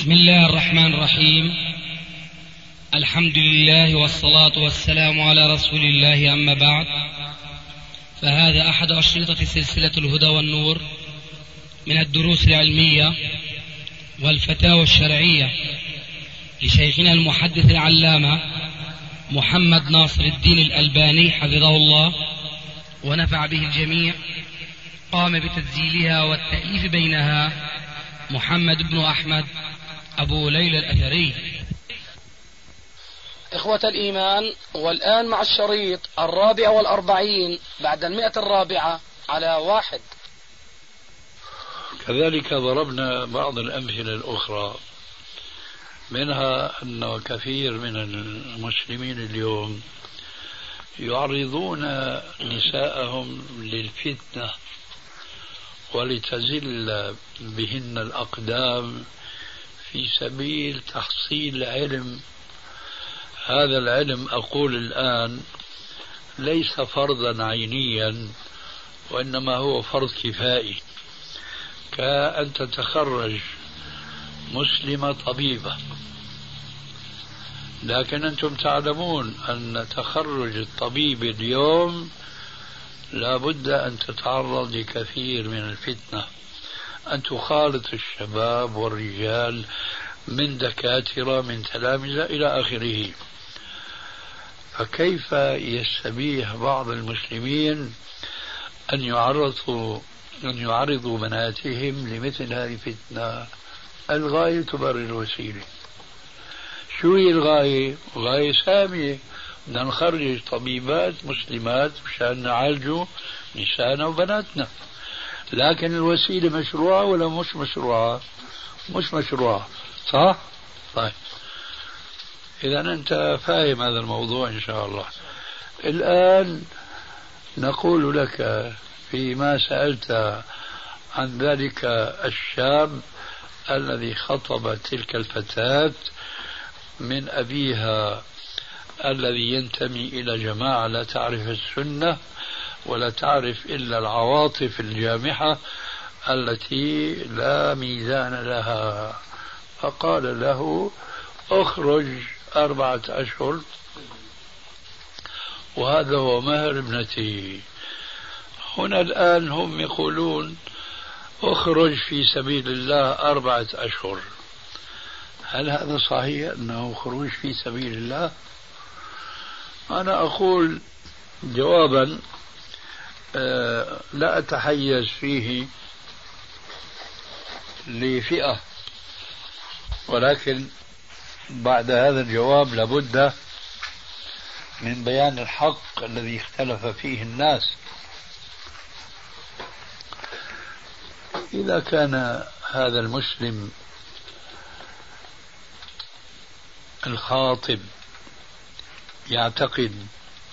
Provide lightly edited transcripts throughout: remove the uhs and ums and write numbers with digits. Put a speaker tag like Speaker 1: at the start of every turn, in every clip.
Speaker 1: بسم الله الرحمن الرحيم. الحمد لله والصلاة والسلام على رسول الله، أما بعد، فهذا أحد أشرطة سلسلة الهدى والنور من الدروس العلمية والفتاوى الشرعية لشيخنا المحدث العلامة محمد ناصر الدين الألباني حفظه الله ونفع به الجميع. قام بتسجيلها والتأليف بينها محمد بن أحمد أبو ليلى الأثري.
Speaker 2: إخوة الإيمان، والآن مع الشريط 44 بعد 100 على 1.
Speaker 3: كذلك ضربنا بعض الأمثلة الأخرى، منها أن كثير من المسلمين اليوم يعرضون نساءهم للفتنة ولتزل بهن الأقدام في سبيل تحصيل علم. هذا العلم أقول الآن ليس فرضا عينيا، وإنما هو فرض كفائي، كأن تتخرج مسلمة طبيبة، لكن أنتم تعلمون أن تخرج الطبيب اليوم لا بد أن تتعرض لكثير من الفتنة، أن تخالط الشباب والرجال من دكاترة من تلامذة إلى آخره. فكيف يستبيح بعض المسلمين أن يعرضوا بناتهم لمثل هذه الفتنة؟ الغاية تبرر الوسيلة. شو هي الغاية؟ غاية سامية، بدنا نخرج طبيبات مسلمات مشان نعالجوا نساءنا وبناتنا، لكن الوسيلة مشروعة ولا مش مشروعة؟ مش مشروعة، صح؟ طيب، إذا أنت فاهم هذا الموضوع إن شاء الله. الآن نقول لك فيما سألت عن ذلك الشاب الذي خطب تلك الفتاة من أبيها الذي ينتمي إلى جماعة لا تعرف السنة ولا تعرف إلا العواطف الجامحة التي لا ميزان لها، فقال له اخرج 4 أشهر وهذا هو مهر ابنتي. هنا الآن هم يقولون اخرج في سبيل الله 4 أشهر. هل هذا صحيح أنه خروج في سبيل الله؟ أنا أقول جوابا لا أتحيز فيه لفئة، ولكن بعد هذا الجواب لابد من بيان الحق الذي اختلف فيه الناس. إذا كان هذا المسلم الخاطب يعتقد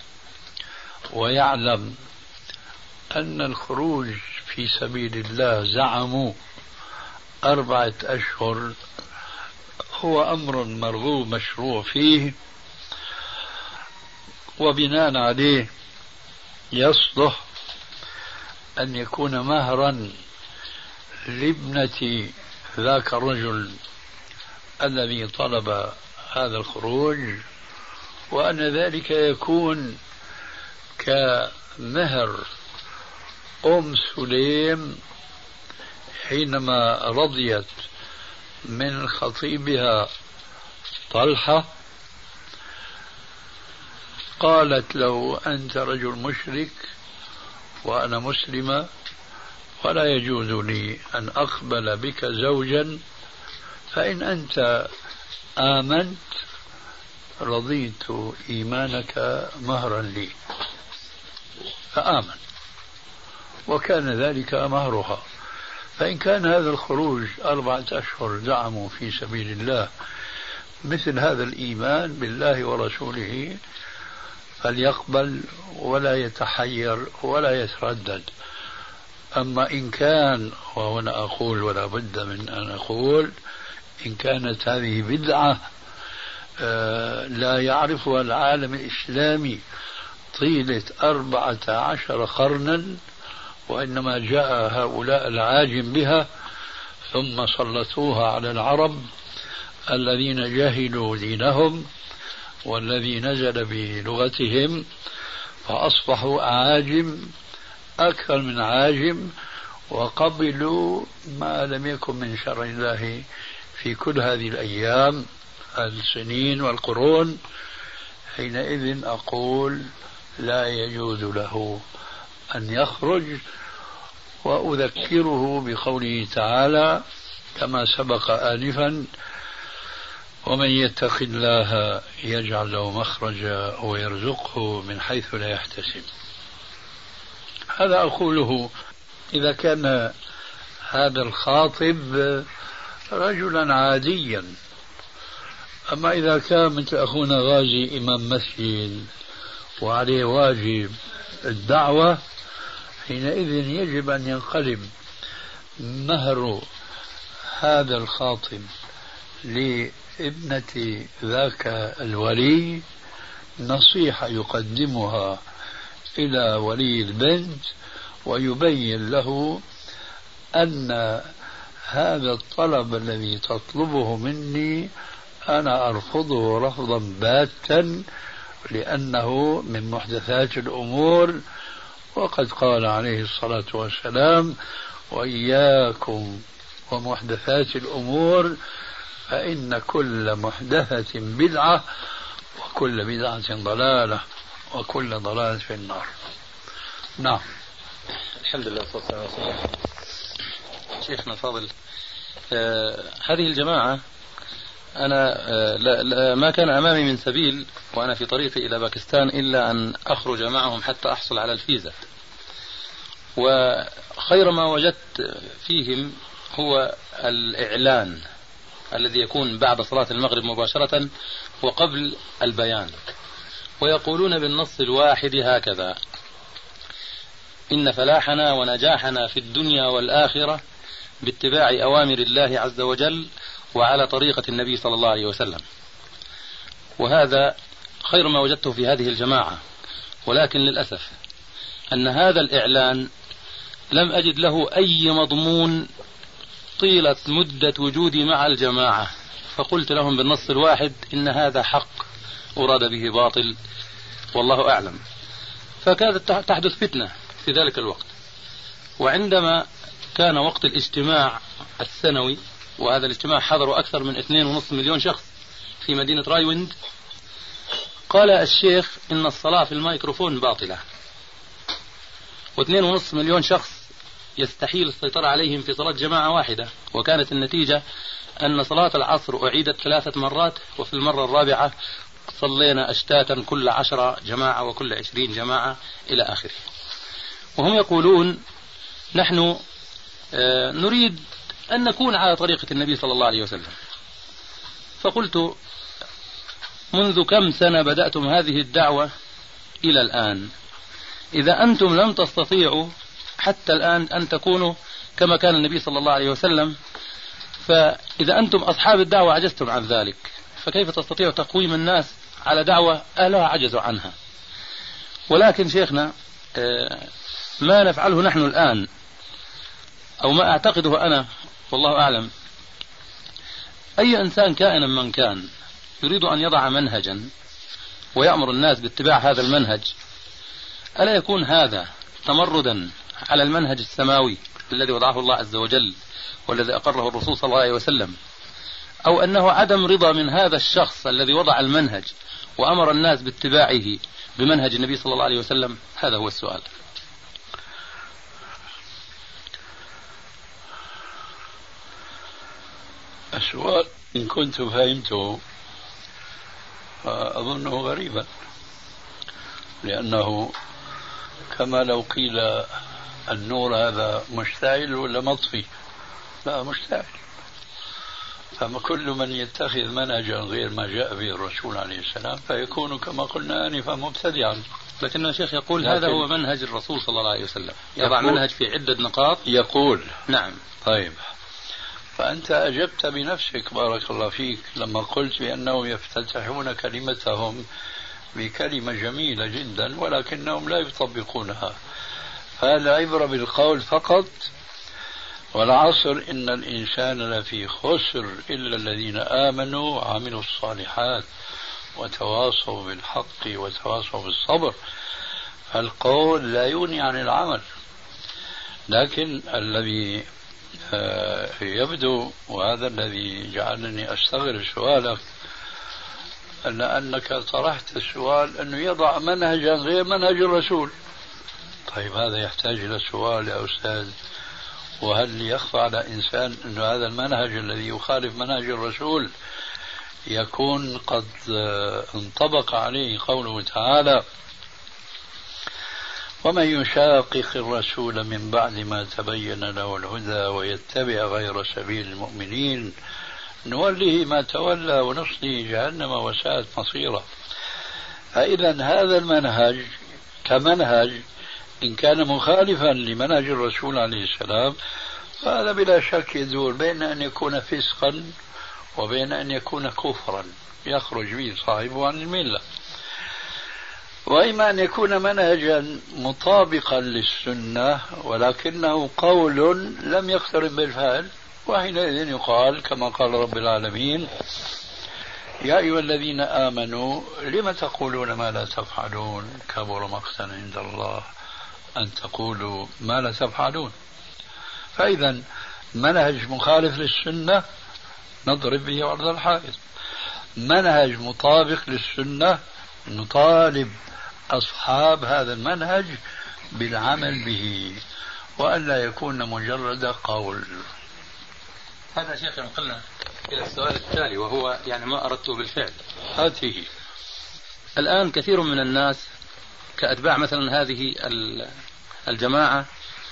Speaker 3: ويعلم أن الخروج في سبيل الله زعموا 4 أشهر هو أمر مرغوب مشروع فيه، وبناء عليه يصلح أن يكون مهرا لابنة ذاك الرجل الذي طلب هذا الخروج، وأن ذلك يكون كمهر سليم حينما رضيت من خطيبها طلحة، قالت له أنت رجل مشرك وأنا مسلمة ولا يجوز لي أن أقبل بك زوجا، فإن أنت آمنت رضيت إيمانك مهرا لي، فآمن، وكان ذلك مهرها. فإن كان هذا الخروج 4 أشهر زعموا في سبيل الله مثل هذا الإيمان بالله ورسوله فليقبل ولا يتحير ولا يتردد. أما إن كان، وهنا أقول ولا بد من أن أقول، إن كانت هذه بدعة لا يعرفها العالم الإسلامي طيلة 14 قرنا، وإنما جاء هؤلاء العاجم بها ثم سلطوها على العرب الذين جهلوا دينهم والذي نزل بلغتهم فأصبحوا أعاجم أكثر من عاجم، وقبلوا ما لم يكن من شرع الله في كل هذه الأيام السنين والقرون. حينئذ أقول لا يجوز له أن يخرج. وأذكره بقوله تعالى كما سبق آنفا: ومن يتق الله يجعل له مخرجا ويرزقه من حيث لا يحتسب. هذا أقوله إذا كان هذا الخاطب رجلا عاديا. أما إذا كان مثل أخونا غازي إمام مسجد وعليه واجب الدعوة، حينئذ يجب أن ينقلب مهر هذا الخاطب لابنة ذاك الولي نصيحة يقدمها إلى ولي البنت، ويبين له أن هذا الطلب الذي تطلبه مني أنا أرفضه رفضا باتا، لأنه من محدثات الأمور، وقد قال عليه الصلاة والسلام: وإياكم ومحدثات الأمور فإن كل محدثة بدعة وكل بدعة ضلالة وكل ضلالة في النار. نعم.
Speaker 4: الحمد لله والصلاة والسلام. شيخنا فاضل، هذه الجماعة أنا ما كان أمامي من سبيل وأنا في طريقي إلى باكستان إلا أن أخرج معهم حتى أحصل على الفيزا. وخير ما وجدت فيهم هو الإعلان الذي يكون بعد صلاة المغرب مباشرة وقبل البيان، ويقولون بالنص الواحد هكذا: إن فلاحنا ونجاحنا في الدنيا والآخرة باتباع أوامر الله عز وجل وعلى طريقة النبي صلى الله عليه وسلم. وهذا خير ما وجدته في هذه الجماعة. ولكن للأسف أن هذا الإعلان لم أجد له أي مضمون طيلة مدة وجودي مع الجماعة، فقلت لهم بالنص الواحد: إن هذا حق أراد به باطل والله أعلم. فكانت تحدث فتنة في ذلك الوقت. وعندما كان وقت الاجتماع السنوي، وهذا الاجتماع حضروا أكثر من 2.5 مليون شخص في مدينة رايوند، قال الشيخ إن الصلاة في الميكروفون باطلة، و2.5 مليون شخص يستحيل السيطرة عليهم في صلاة جماعة واحدة. وكانت النتيجة أن صلاة العصر أعيدت 3 مرات، وفي المرة الرابعة صلينا أشتاتا كل 10 جماعة وكل 20 جماعة إلى آخره. وهم يقولون: نحن نريد أن نكون على طريقة النبي صلى الله عليه وسلم. فقلت: منذ كم سنة بدأتم هذه الدعوة إلى الآن؟ إذا أنتم لم تستطيعوا حتى الآن أن تكونوا كما كان النبي صلى الله عليه وسلم، فإذا أنتم أصحاب الدعوة عجزتم عن ذلك، فكيف تستطيعوا تقويم الناس على دعوة أهلها عجزوا عنها؟ ولكن شيخنا، ما نفعله نحن الآن أو ما أعتقده أنا والله أعلم، أي إنسان كائنا من كان يريد أن يضع منهجا ويأمر الناس باتباع هذا المنهج، ألا يكون هذا تمردا على المنهج السماوي الذي وضعه الله عز وجل والذي أقره الرسول صلى الله عليه وسلم، أو أنه عدم رضا من هذا الشخص الذي وضع المنهج وأمر الناس باتباعه بمنهج النبي صلى الله عليه وسلم؟ هذا هو السؤال.
Speaker 3: السؤال إن كنت فهمته أظنه غريبا، لأنه كما لو قيل النور هذا مشتعل ولا مطفي؟ لا، مشتعل. فما كل من يتخذ منهجا غير ما جاء به الرسول عليه السلام فيكون كما قلنا آنفا مبتدعا.
Speaker 4: لكن الشيخ يقول هذا هو منهج الرسول صلى الله عليه وسلم، يضع منهج في عدة نقاط يقول. نعم.
Speaker 3: طيب، فأنت أجبت بنفسك بارك الله فيك لما قلت بأنهم يفتتحون كلمتهم بكلمة جميلة جدا ولكنهم لا يطبقونها. فالعبرة بالقول فقط، والعصر إن الإنسان لفي خسر إلا الذين آمنوا وعملوا الصالحات وتواصوا بالحق وتواصوا بالصبر. فالقول لا يغني عن العمل. لكن الذي يبدو، وهذا الذي جعلني أستغرب سؤالك، أنك طرحت السؤال أنه يضع منهجا غير منهج الرسول. طيب هذا يحتاج إلى السؤال يا أستاذ، وهل يخفى على إنسان أن هذا المنهج الذي يخالف منهج الرسول يكون قد انطبق عليه قوله تعالى: ومن يشاقق الرسول من بعد ما تبين له الهدى ويتبع غير سبيل المؤمنين نوله ما تولى ونصله جهنم وساءت مصيره. فإذا هذا المنهج كمنهج إن كان مخالفا لمنهج الرسول عليه السلام فهذا بلا شك يدور بين أن يكون فسقا وبين أن يكون كفرا يخرج به صاحبه عن الملة، وإما أن يكون منهجا مطابقا للسنة ولكنه قول لم يقترن بالفعل، وحينئذ يقال كما قال رب العالمين: يا أيها الذين آمنوا لم تقولون ما لا تفعلون كبر مقتا عند الله أن تقولوا ما لا تفعلون. فإذا منهج مخالف للسنة نضرب به عرض الحائط، منهج مطابق للسنة نطالب أصحاب هذا المنهج بالعمل به وألا يكون مجرد قول.
Speaker 4: هذا شيخ ينقلنا إلى السؤال التالي، وهو يعني ما أردته بالفعل.
Speaker 3: هاته
Speaker 4: الآن كثير من الناس كأتباع مثلا هذه الجماعة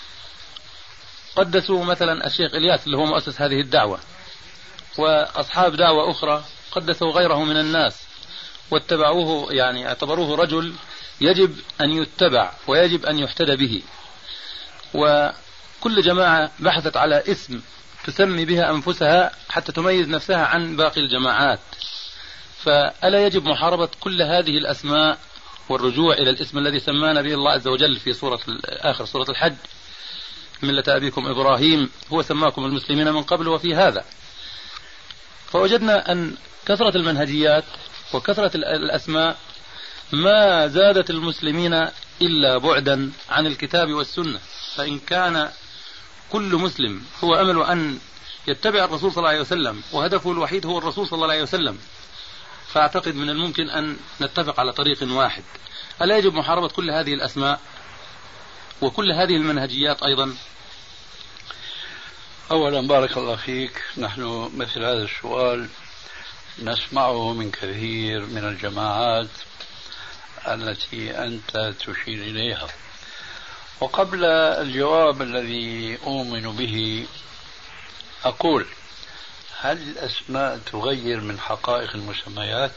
Speaker 4: قدسوا مثلا الشيخ إلياس اللي هو مؤسس هذه الدعوة، وأصحاب دعوة أخرى قدسوا غيره من الناس واتبعوه، يعني اعتبروه رجل يجب أن يتبع ويجب أن يحتدى به. وكل جماعة بحثت على اسم تسمي بها أنفسها حتى تميز نفسها عن باقي الجماعات. فألا يجب محاربة كل هذه الأسماء والرجوع إلى الاسم الذي سمانا به الله عز وجل في آخر سورة الحج: ملة أبيكم إبراهيم هو سماكم المسلمين من قبل وفي هذا. فوجدنا أن كثرة المنهجيات وكثرة الأسماء ما زادت المسلمين إلا بعدا عن الكتاب والسنة. فإن كان كل مسلم هو أمل أن يتبع الرسول صلى الله عليه وسلم وهدفه الوحيد هو الرسول صلى الله عليه وسلم، فأعتقد من الممكن أن نتفق على طريق واحد. ألا يجب محاربة كل هذه الأسماء وكل هذه المنهجيات أيضا؟
Speaker 3: أولا بارك الله فيك، نحن مثل هذا السؤال نسمعه من كثير من الجماعات التي أنت تشير إليها. وقبل الجواب الذي أؤمن به أقول: هل الأسماء تغير من حقائق المسميات؟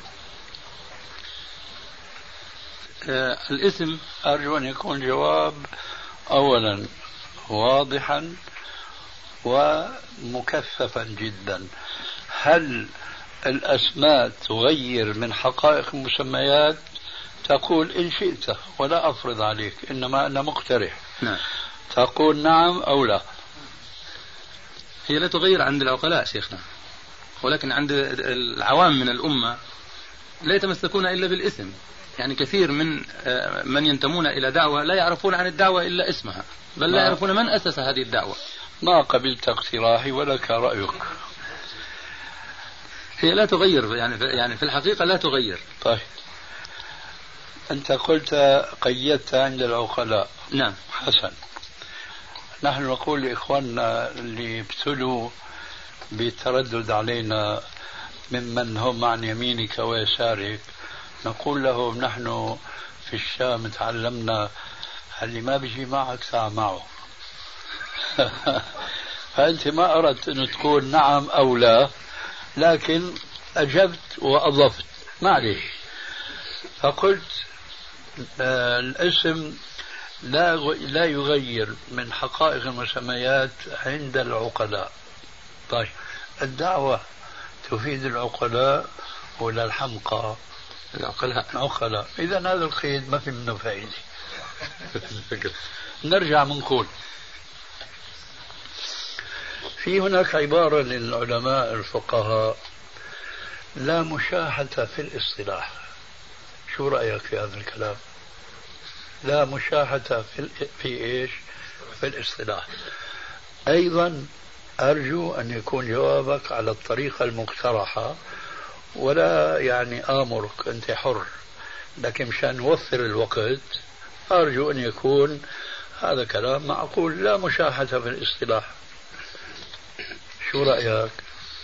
Speaker 4: الاسم
Speaker 3: أرجو أن يكون جواب أولا واضحا ومكثفا جدا. هل الأسماء تغير من حقائق المسميات؟ تقول إن شئت ولا أفرض عليك، إنما أنا مقترح.
Speaker 4: نعم.
Speaker 3: تقول نعم أو لا.
Speaker 4: هي لا تغير عند العقلاء شيخنا، ولكن عند العوام من الأمة لا يتمسكون إلا بالاسم. يعني كثير من ينتمون إلى دعوة لا يعرفون عن الدعوة إلا اسمها، بل لا يعرفون من أسس هذه الدعوة.
Speaker 3: ما قبلت اقتراحي ولك رأيك.
Speaker 4: هي لا تغير، يعني في الحقيقة لا تغير.
Speaker 3: طيب أنت قلت قيدت عند العقلاء.
Speaker 4: نعم.
Speaker 3: حسن. نحن نقول لإخواننا اللي ابتلوا بالتردد علينا ممن هم عن يمينك ويسارك، نقول لهم: نحن في الشام تعلمنا اللي ما بيجي معك تعال معه. فأنت ما أردت أن تقول نعم أو لا، لكن أجبت وأضفت معليش. فقلت الاسم لا يغير من حقائق المسميات عند العقلاء. طيب الدعوة تفيد العقلاء ولا الحمقى؟ العقلاء. إذا هذا القيد ما في منه فائدة. نرجع منقول في هناك عبارة للعلماء الفقهاء: لا مشاحة في الاصطلاح. شو رأيك في هذا الكلام؟ لا مشاحة في إيش؟ في الاصطلاح. أيضا أرجو أن يكون جوابك على الطريقة المقترحة، ولا يعني آمرك، أنت حر، لكن مشان نوفر الوقت أرجو أن يكون هذا كلام معقول. لا مشاحة في الاصطلاح. شو رأيك؟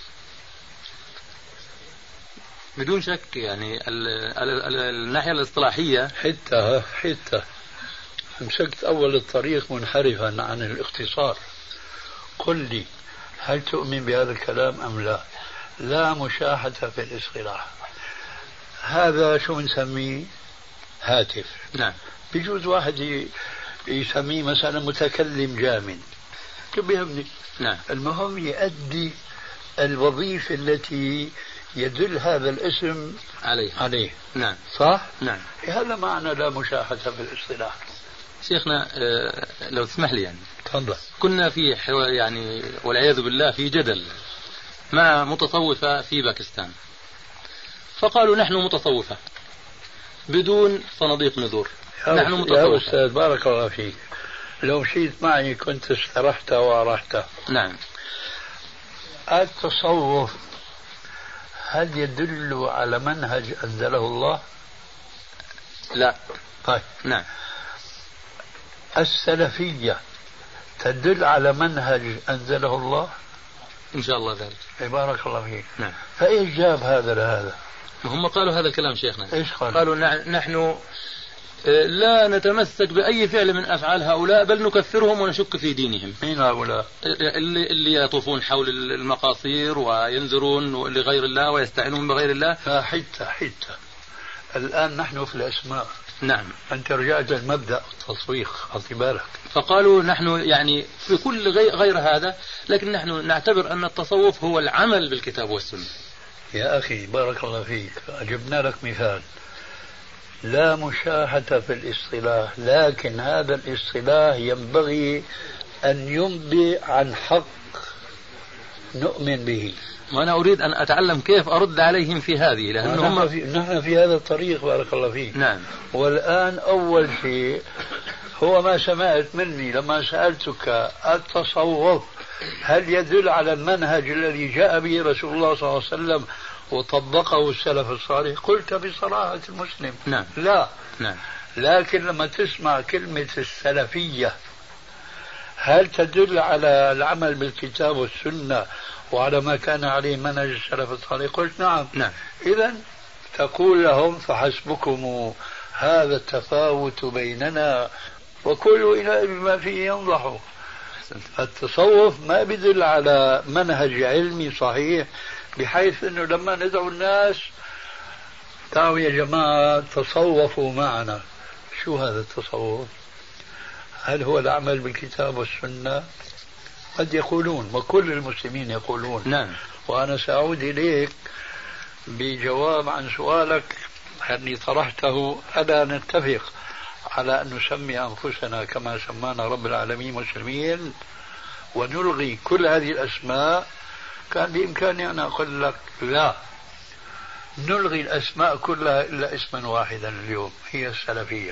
Speaker 4: بدون شك يعني الناحية الاصطلاحية
Speaker 3: حتى مسكت أول الطريق منحرفا عن الاختصار. قل لي، هل تؤمن بهذا الكلام أم لا؟ لا مشاحة في الاصطلاح. هذا شو نسميه؟ هاتف.
Speaker 4: نعم.
Speaker 3: بيجوز واحد يسميه مثلا متكلم جامد، بيهمني.
Speaker 4: نعم.
Speaker 3: المهم يؤدي الوظيفة التي يدل هذا الاسم عليه.
Speaker 4: نعم.
Speaker 3: صح؟
Speaker 4: نعم.
Speaker 3: هذا معنى لا مشاحة في الاصطلاح.
Speaker 4: شيخنا لو تسمح لي يعني.
Speaker 3: تفضل.
Speaker 4: كنا في يعني والعياذ بالله في جدل مع متصوفة في باكستان، فقالوا نحن متصوفة بدون صناديق نذور. نحن متصوفة.
Speaker 3: يا أستاذ بارك الله فيك، لو مشيت معي كنت استرحت وأرحت.
Speaker 4: نعم.
Speaker 3: التصوف هل يدل على منهج أنزله الله؟
Speaker 4: لا.
Speaker 3: طيب.
Speaker 4: نعم.
Speaker 3: السلفية تدل على منهج أنزله الله؟
Speaker 4: إن شاء الله ذلك.
Speaker 3: بارك الله فيك.
Speaker 4: نعم.
Speaker 3: فإيش جاب هذا لهذا؟
Speaker 4: هم قالوا هذا الكلام شيخنا.
Speaker 3: إيش
Speaker 4: قالوا نحن لا نتمسك بأي فعل من أفعال هؤلاء، بل نكفرهم ونشك في دينهم.
Speaker 3: مين هؤلاء؟
Speaker 4: اللي يطوفون حول المقاصير وينذرون لغير الله ويستعينون بغير الله.
Speaker 3: حتى الآن نحن في الأسماء.
Speaker 4: نعم.
Speaker 3: أنت رجعت للمبدأ التصويق، خذ بالك.
Speaker 4: فقالوا نحن يعني في كل غير هذا، لكن نحن نعتبر أن التصوف هو العمل بالكتاب والسنة.
Speaker 3: يا أخي بارك الله فيك، أجبنا لك مثال. لا مشاحة في الاصطلاح، لكن هذا الاصطلاح ينبغي أن ينبئ عن حق نؤمن به.
Speaker 4: وأنا أريد أن أتعلم كيف أرد عليهم في هذه، لأنهم
Speaker 3: نحن في هذا الطريق بارك الله فيك.
Speaker 4: نعم.
Speaker 3: والآن أول شيء هو ما سمعت مني لما سألتك: التصوف هل يدل على المنهج الذي جاء به رسول الله صلى الله عليه وسلم وطبقه السلف الصالح؟ قلت بصراحة المسلم:
Speaker 4: نعم.
Speaker 3: لا.
Speaker 4: نعم.
Speaker 3: لكن لما تسمع كلمة السلفية هل تدل على العمل بالكتاب والسنة وعلى ما كان عليه منهج السلف الصالح؟ قلت نعم.
Speaker 4: نعم.
Speaker 3: إذن تقول لهم: فحسبكم هذا التفاوت بيننا وكل إله بما فيه ينضح. التصوف ما بدل على منهج علمي صحيح، بحيث أنه لما ندعو الناس: تعالوا يا جماعة تصوفوا معنا. شو هذا التصوف؟ هل هو العمل بالكتاب والسنة؟ قد يقولون، وكل المسلمين يقولون.
Speaker 4: نعم.
Speaker 3: وأنا سأعود إليك بجواب عن سؤالك الذي طرحته: ألا نتفق على أن نسمي أنفسنا كما سمانا رب العالمين مسلمين ونلغي كل هذه الأسماء؟ كان بإمكاني أن أقول لك: لا، نلغي الأسماء كلها إلا اسما واحدا اليوم، هي السلفية.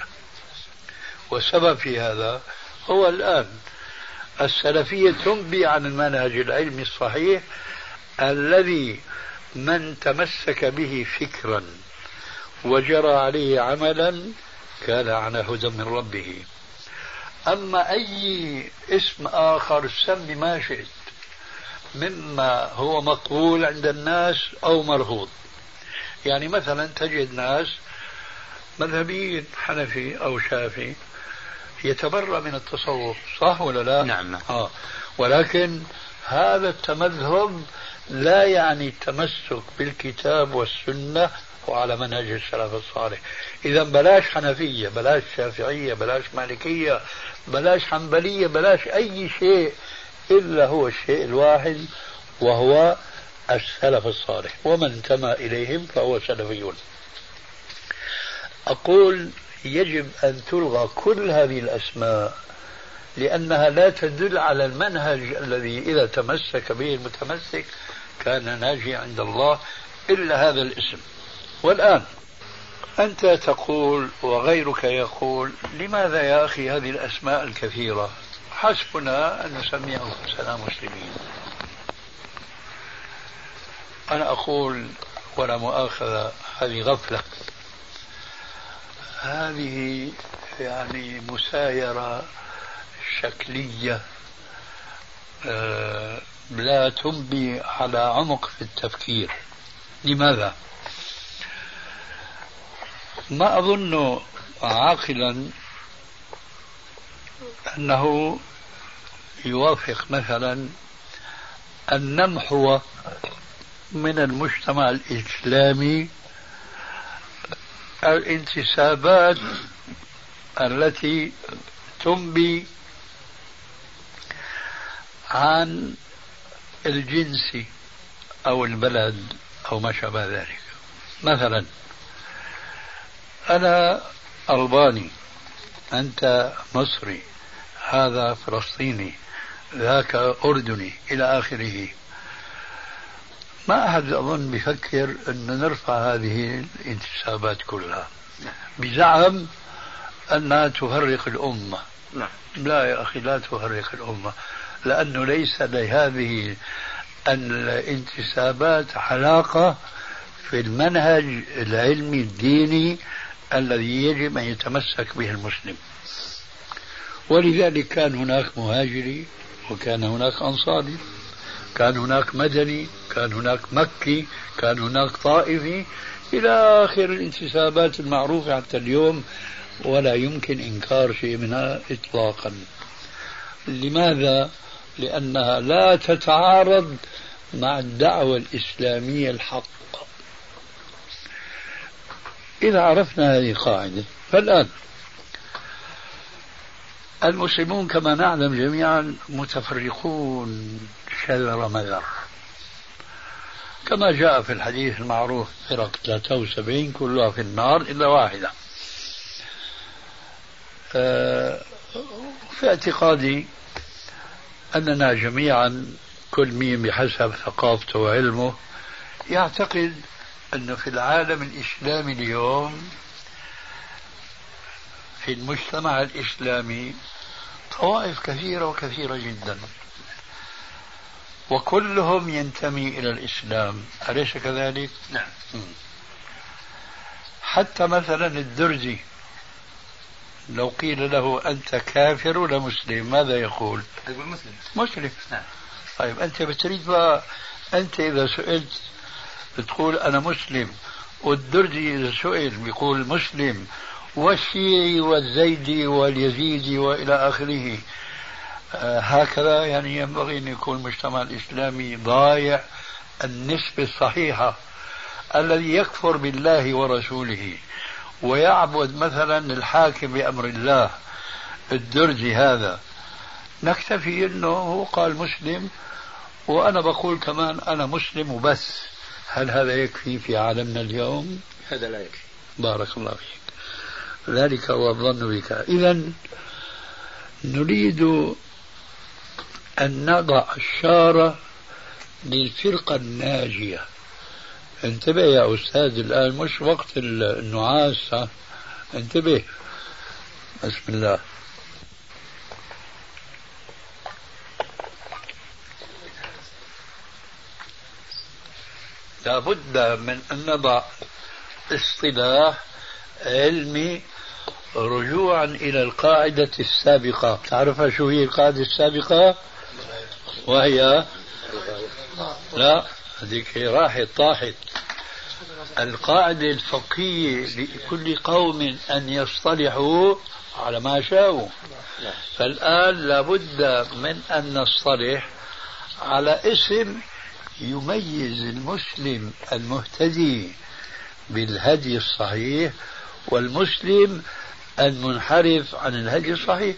Speaker 3: والسبب في هذا هو الآن السلفية تنبي عن المنهج العلمي الصحيح الذي من تمسك به فكرا وجرى عليه عملا كان على هدى من ربه. أما أي اسم آخر سمي ما شئت مما هو مقبول عند الناس أو مرفوض. يعني مثلا تجد ناس مذهبيين حنفي أو شافعي يتبرأ من التصوف، صح ولا لا؟
Speaker 4: نعم.
Speaker 3: ولكن هذا التمذهب لا يعني التمسك بالكتاب والسنة وعلى منهج السلف الصالح. إذا بلاش حنفية، بلاش شافعية، بلاش مالكية، بلاش حنبلية، بلاش أي شيء إلا هو الشيء الواحد، وهو السلف الصالح، ومن انتمى إليهم فهو سلفيون. أقول: يجب أن تلغى كل هذه الأسماء لأنها لا تدل على المنهج الذي إذا تمسك به المتمسك كان ناجي عند الله إلا هذا الاسم. والآن أنت تقول وغيرك يقول لماذا يا أخي هذه الأسماء الكثيرة؟ حسبنا أن نسمي أنفسنا مسلمين. أنا أقول ولا مؤاخذة هذه غفلة، هذه يعني مسايرة شكلية لا تنبي على عمق في التفكير. لماذا؟ ما أظن عاقلا أنه يوافق مثلا أن نمحو من المجتمع الإسلامي الانتسابات التي تنبي عن الجنس أو البلد أو ما شابه ذلك. مثلا أنا ألباني، أنت مصري، هذا فلسطيني، ذاك أردني إلى آخره. ما أحد أظن بيفكر أن نرفع هذه الانتسابات كلها بزعم أنها تفرق الأمة. لا يا أخي، لا تفرق الأمة، لأنه ليس لهذه الانتسابات علاقة في المنهج العلمي الديني الذي يجب أن يتمسك به المسلم. ولذلك كان هناك مهاجري، وكان هناك أنصاري، كان هناك مدني، كان هناك مكي، كان هناك طائفي، إلى آخر الانتسابات المعروفة حتى اليوم، ولا يمكن إنكار شيء منها إطلاقا. لماذا؟ لأنها لا تتعارض مع الدعوة الإسلامية الحق. إذا عرفنا هذه القاعدة، فالآن المسلمون كما نعلم جميعا متفرقون شذر مذر، كما جاء في الحديث المعروف: فرق 73 كلها في النار إلا واحدة. في اعتقادي أننا جميعا كل مين بحسب ثقافته وعلمه يعتقد أنه في العالم الإسلامي اليوم، في المجتمع الإسلامي، طوائف كثيرة وكثيرة جدا، وكلهم ينتمي إلى الإسلام، أليس كذلك؟
Speaker 4: نعم.
Speaker 3: حتى مثلا الدرزي لو قيل له أنت كافر ولا مسلم ماذا يقول؟
Speaker 4: يقول مسلم.
Speaker 3: مسلم.
Speaker 4: نعم.
Speaker 3: طيب أنت بتريد بقى، أنت إذا سئلت بتقول أنا مسلم، والدرزي إذا سئل بيقول مسلم، والشيعي والزيدي واليزيدي وإلى آخره. هكذا يعني ينبغي أن يكون المجتمع الإسلامي ضايع النسبة الصحيحة. الذي يكفر بالله ورسوله ويعبد مثلا الحاكم بأمر الله الدرزي هذا، نكتفي أنه هو قال مسلم وأنا بقول كمان أنا مسلم وبس. هل هذا يكفي في عالمنا اليوم؟
Speaker 4: هذا لا يكفي.
Speaker 3: بارك الله فيك. ذلك هو الظن بك. إذن نريد أن نضع الشارة للفرقة الناجية. انتبه يا أستاذ، الآن مش وقت النعاس، انتبه. بسم الله. لابد من أن نضع اصطلاح علمي رجوعا إلى القاعدة السابقة. تعرفها شو هي القاعدة السابقة؟ وهي لا هذيك راحت طاحت. القاعدة الفقهية لكل قوم أن يصطلحوا على ما شاءوا. فالآن لابد من أن نصطلح على اسم يميز المسلم المهتدي بالهدي الصحيح والمسلم المنحرف عن الهدي الصحيح.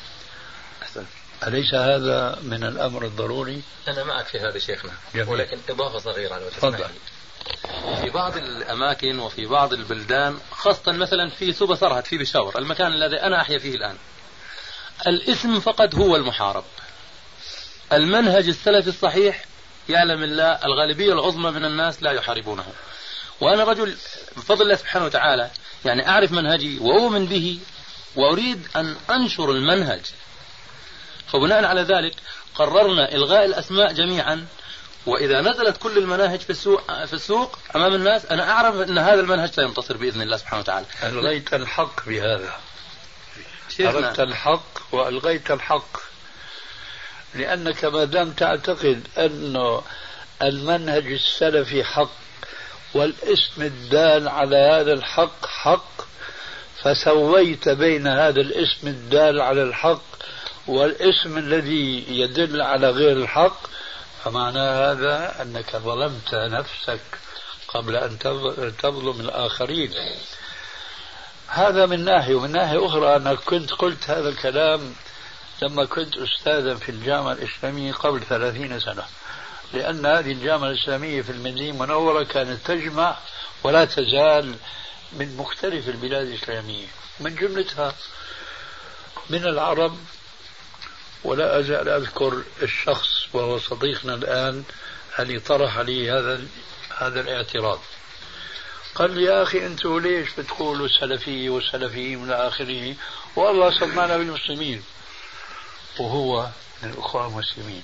Speaker 3: أليس هذا من الأمر الضروري؟
Speaker 4: أنا معك في هذا شيخنا، ولكن إضافة صغيرة لو
Speaker 3: تفضل.
Speaker 4: في بعض الأماكن وفي بعض البلدان، خاصة مثلا في سوبا سرهد في بشاور، المكان الذي أنا أحيا فيه الآن، الاسم فقط هو المحارب. المنهج السلفي الصحيح يعلم الله الغالبية العظمى من الناس لا يحاربونه. وأنا رجل بفضل الله سبحانه وتعالى يعني أعرف منهجي وأؤمن به وأريد أن أنشر المنهج، فبناء على ذلك قررنا إلغاء الأسماء جميعا. وإذا نزلت كل المناهج في السوق أمام الناس أنا أعرف أن هذا المنهج سينتصر بإذن الله سبحانه وتعالى.
Speaker 3: ألغيت الحق بهذا، أردت الحق وألغيت الحق، لأنك ما دام تعتقد أن المنهج السلفي حق والاسم الدال على هذا الحق حق، فسويت بين هذا الاسم الدال على الحق والاسم الذي يدل على غير الحق، فمعنى هذا أنك ظلمت نفسك قبل أن تظلم الآخرين. هذا من ناحية. ومن ناحية أخرى أنا كنت قلت هذا الكلام لما كنت أستاذا في الجامعة الإسلامية قبل 30 سنة، لأن هذه الجامعة الإسلامية في المدينة المنورة كانت تجمع ولا تزال من مختلف البلاد الإسلامية، من جملتها من العرب. ولا أزال أذكر الشخص وهو صديقنا الآن اللي طرح علي هذا الاعتراض. قال لي يا أخي أنتوا ليش بتقولوا سلفية وسلفيين من آخره والله سمعنا بالمسلمين، وهو من الأخوة المسلمين.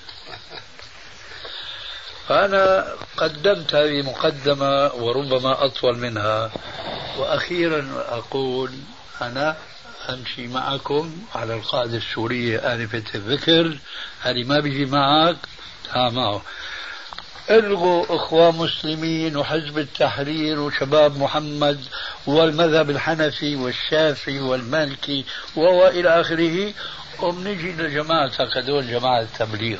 Speaker 3: فأنا قدمت هذه مقدمة وربما أطول منها، وأخيرا أقول أنا أمشي معكم على القاعدة السورية آنفة الذكر، اللي ما بيجي معك تعال معه. الغوا إخوان مسلمين وحزب التحرير وشباب محمد والمذهب الحنفي والشافعي والمالكي وإلى آخره، وبنجي لجماعتك هذول جماعة التبليغ.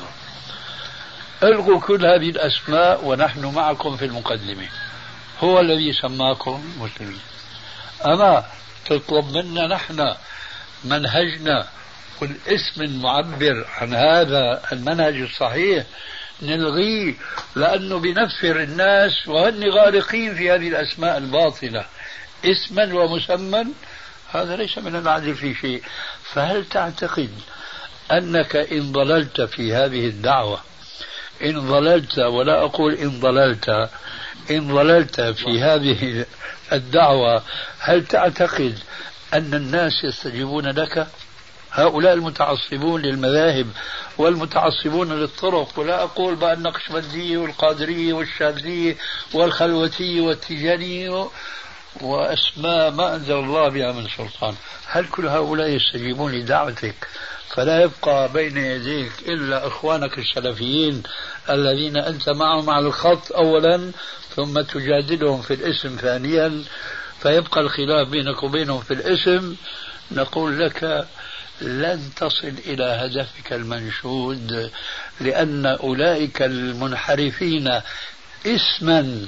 Speaker 3: الغوا كل هذه الأسماء ونحن معكم في المقدمة. هو الذي سماكم مسلمين، أما تطلب منا نحن منهجنا والاسم المعبر عن هذا المنهج الصحيح نلغيه، لأنه بنفر الناس وهن غارقين في هذه الأسماء الباطلة اسما ومسمى. هذا ليس من العدل في شيء. فهل تعتقد أنك إن ضللت في هذه الدعوة، إن ضللت ولا أقول إن ضللت، إن ضللت في هذه الدعوة، هل تعتقد أن الناس يستجيبون لك؟ هؤلاء المتعصبون للمذاهب والمتعصبون للطرق، ولا أقول بقى النقشبندية والقادرية والشاذلية والخلوتية والتيجانية وأسماء ما أنزل الله بها من سلطان، هل كل هؤلاء يستجيبون لدعوتك؟ فلا يبقى بين يديك إلا إخوانك السلفيين الذين أنت معهم على الخط أولا، ثم تجادلهم في الاسم ثانيا، فيبقى الخلاف بينك وبينهم في الاسم. نقول لك لن تصل إلى هدفك المنشود، لأن أولئك المنحرفين اسما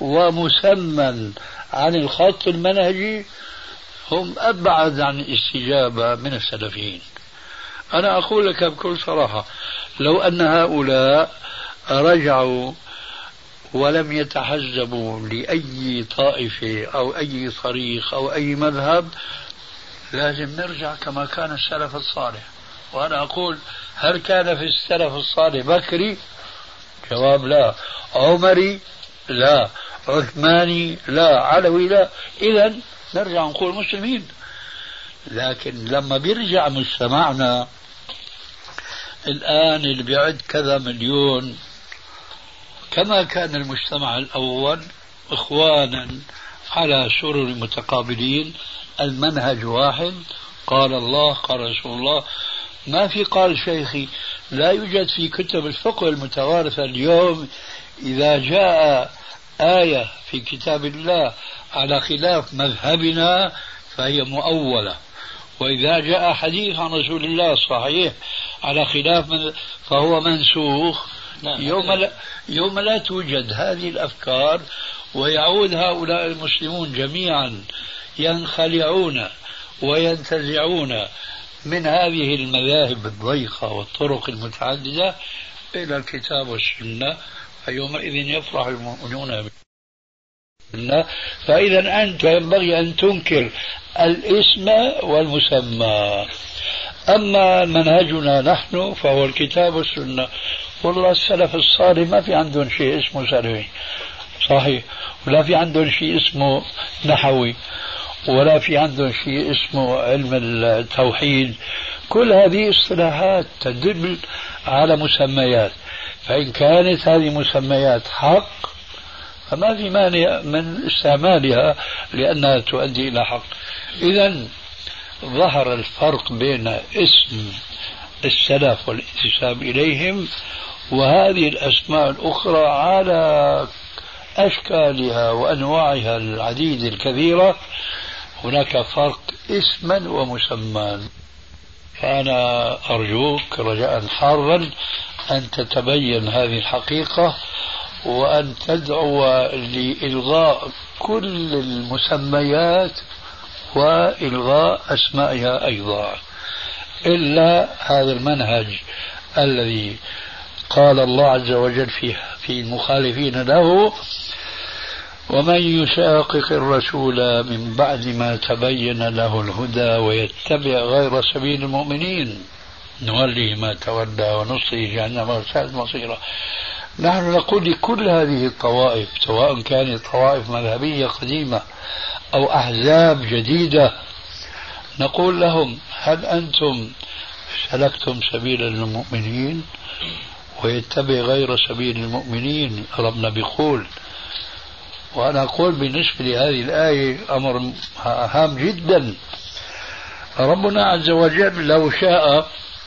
Speaker 3: ومسمى عن الخط المنهجي هم أبعد عن الاستجابة من السلفيين. أنا أقول لك بكل صراحة، لو أن هؤلاء رجعوا ولم يتحزبوا لأي طائفة أو أي طريق أو أي مذهب، لازم نرجع كما كان السلف الصالح. وأنا أقول هل كان في السلف الصالح بكري؟ جواب لا. عمري؟ لا. عثماني؟ لا. علوي؟ لا. إذن نرجع نقول مسلمين. لكن لما بيرجع مجتمعنا الآن اللي بيعد كذا مليون كما كان المجتمع الأول، إخوانا على سرر متقابلين، المنهج واحد، قال الله قال رسول الله، ما في قال شيخي. لا يوجد في كتب الفقه المتوارثة اليوم إذا جاء آية في كتاب الله على خلاف مذهبنا فهي مؤولة، وإذا جاء حديث عن رسول الله صحيح على خلاف فهو منسوخ. يوم لا توجد هذه الأفكار ويعود هؤلاء المسلمون جميعا ينخلعون وينتزعون من هذه المذاهب الضيقة والطرق المتعددة إلى الكتاب والسنة، فيومئذ يفرح المؤمنون بالله. فإذا أنت ينبغي أن تنكر الاسم والمسمى. أما منهجنا نحن فهو الكتاب والسنة. والله السلف الصالح ما في عندهم شيء اسمه سلفي صحيح، ولا في عندهم شيء اسمه نحوي، ولا في عندهم شيء اسمه علم التوحيد. كل هذه اصطلاحات تدل على مسميات، فإن كانت هذه مسميات حق فما في مانع من استعمالها لأنها تؤدي إلى حق. إذا ظهر الفرق بين اسم السلف والانتساب إليهم وهذه الأسماء الأخرى على أشكالها وأنواعها العديدة الكثيرة. هناك فرق اسما ومسمى. فأنا أرجوك رجاء حارا أن تتبين هذه الحقيقة وأن تدعو لإلغاء كل المسميات وإلغاء أسمائها أيضا، إلا هذا المنهج الذي قال الله عز وجل في المخالفين له: ومن يشاقق الرسول من بعد ما تبين له الهدى ويتبع غير سبيل المؤمنين نوليه ما تولى ونصله جهنم وساءت مصيره. نحن نقول لكل هذه الطوائف، سواء كانت طوائف مذهبية قديمة أو أحزاب جديدة، نقول لهم: هل أنتم سلكتم سبيل المؤمنين؟ ويتبع غير سبيل المؤمنين ربنا بيقول. وأنا أقول بالنسبة لهذه الآية أمر هام جدا. ربنا عز وجل لو شاء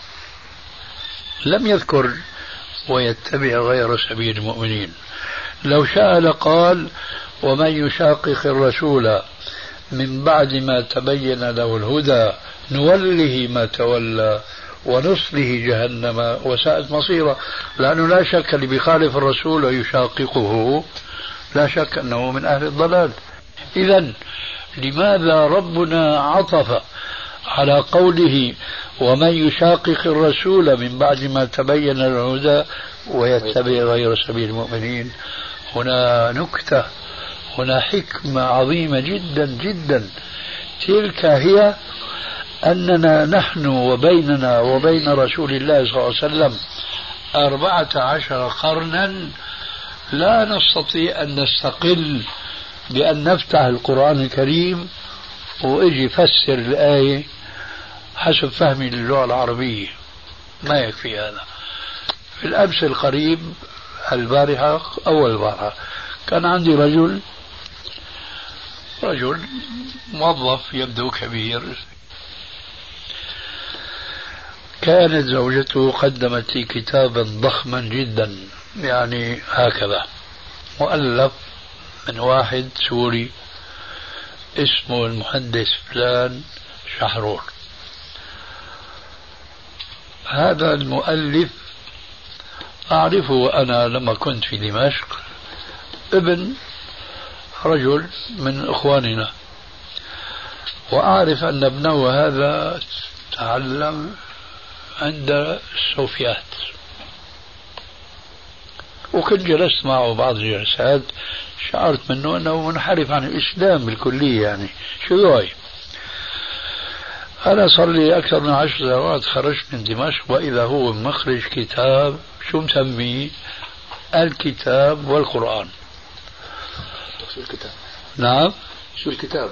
Speaker 3: لم يذكر ويتبع غير سبيل المؤمنين، لو شاء لقال: ومن يشاقق الرسول من بعد ما تبين له الهدى نوله ما تولى ونصله جهنم وساءت مصيره. لأنه لا شك اللي بيخالف الرسول ويشاققه لا شك أنه من أهل الضلال. إذن لماذا ربنا عطف على قوله ومن يشاقق الرسول من بعد ما تبين الهدى ويتبع غير سبيل المؤمنين؟ هنا نكتة، هنا حكمة عظيمة جدا جدا. تلك هي أننا نحن وبيننا وبين رسول الله صلى الله عليه وسلم 14 قرنا لا نستطيع أن نستقل بأن نفتح القرآن الكريم وإجي فسر الآية حسب فهمي للغة العربية. ما يكفي هذا. في الأمس القريب البارحة أول البارحة كان عندي رجل موظف يبدو كبير، كانت زوجته قدمت لي كتابا ضخما جدا، يعني هكذا، مؤلف من واحد سوري اسمه المهندس فلان شحرور. هذا المؤلف أعرفه أنا لما كنت في دمشق، ابن رجل من إخواننا، وأعرف أن ابنه هذا تعلم عند الصوفيات، وكنت جلست معه بعض الجلسات شعرت منه أنه منحرف عن الإسلام بالكلية، يعني شيوعي. أنا صار لي أكثر من 10 سنوات خرجت من دمشق وإذا هو مخرج كتاب شو مسميه؟ الكتاب والقرآن.
Speaker 5: شو الكتاب؟
Speaker 3: نعم
Speaker 5: شو الكتاب؟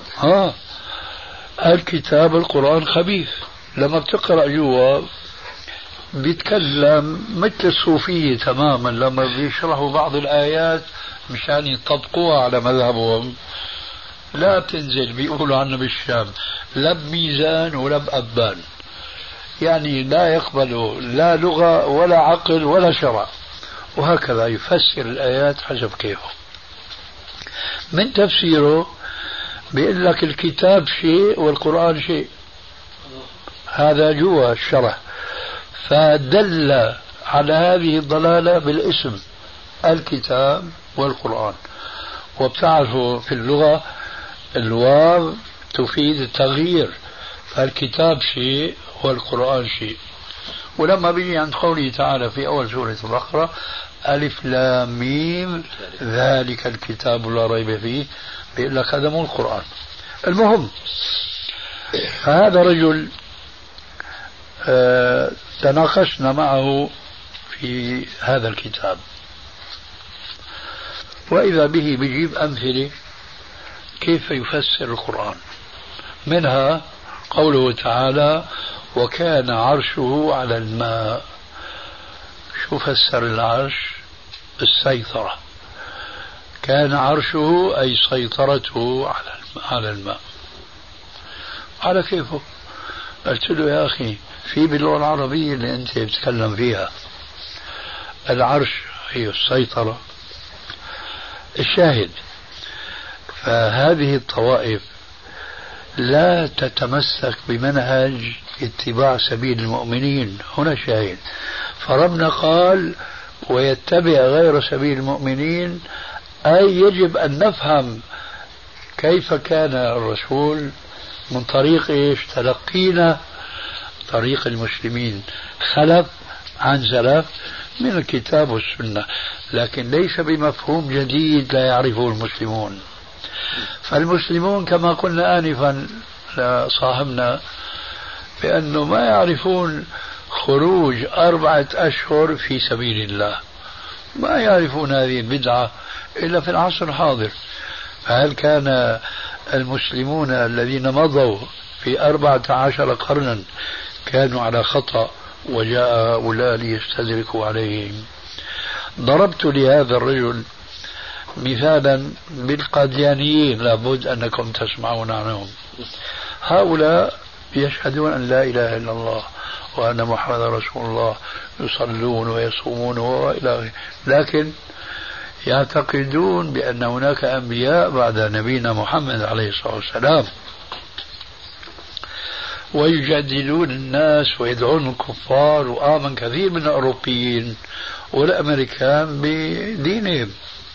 Speaker 3: الكتاب القرآن خبيث. لما بتقرأ جوا بيتكلم مثل الصوفية تماما، لما بيشرحوا بعض الآيات مشان يطبقوها على مذهبهم لا بتنزل، بيقولوا عنه بالشام لا بميزان ولا بأبان، يعني لا يقبلوا لا لغة ولا عقل ولا شرع، وهكذا يفسر الآيات حسب كيفه. من تفسيره بيقول لك الكتاب شيء والقرآن شيء، هذا جوا الشرح. فدل على هذه الضلالة بالاسم الكتاب والقرآن. وبتعرفوا في اللغة الواو تفيد التغيير، فالكتاب شيء والقرآن شيء. ولما بيجي عند قوله تعالى في أول سورة البقرة ألف لام ميم ذلك الكتاب لا ريب فيه، بيقول لك هذا مو القرآن. المهم هذا رجل تناقشنا معه في هذا الكتاب، وإذا به بيجيب أمثلة كيف يفسر القرآن. منها قوله تعالى وكان عرشه على الماء. شو فسر العرش؟ السيطرة. كان عرشه أي سيطرته على الماء. على كيفه؟ قلت له يا أخي في باللغة العربية اللي أنت بتتكلم فيها العرش هي السيطرة. الشاهد فهذه الطوائف لا تتمسك بمنهج اتباع سبيل المؤمنين. هنا شاهد. فربنا قال ويتبع غير سبيل المؤمنين، أي يجب أن نفهم كيف كان الرسول من طريق إيش؟ تلقينا طريق المسلمين خلف عن سلف من الكتاب والسنة، لكن ليس بمفهوم جديد لا يعرفه المسلمون. فالمسلمون كما قلنا آنفا لصاحبنا بأنه ما يعرفون خروج 4 أشهر في سبيل الله، ما يعرفون هذه البدعة إلا في العصر الحاضر. فهل كان المسلمون الذين مضوا في 14 قرنا كانوا على خطأ وجاء هؤلاء ليستدركوا عليهم؟ ضربت لهذا الرجل مثالا بالقاديانيين، لابد أنكم تسمعون عنهم. هؤلاء يشهدون أن لا إله إلا الله وأن محمد رسول الله، يصلون ويصومون وإلى آخره، لكن يعتقدون بأن هناك أنبياء بعد نبينا محمد عليه الصلاة والسلام، ويجادلون الناس ويدعون الكفار، وآمن كثير من الأوروبيين والأمريكان بدينهم.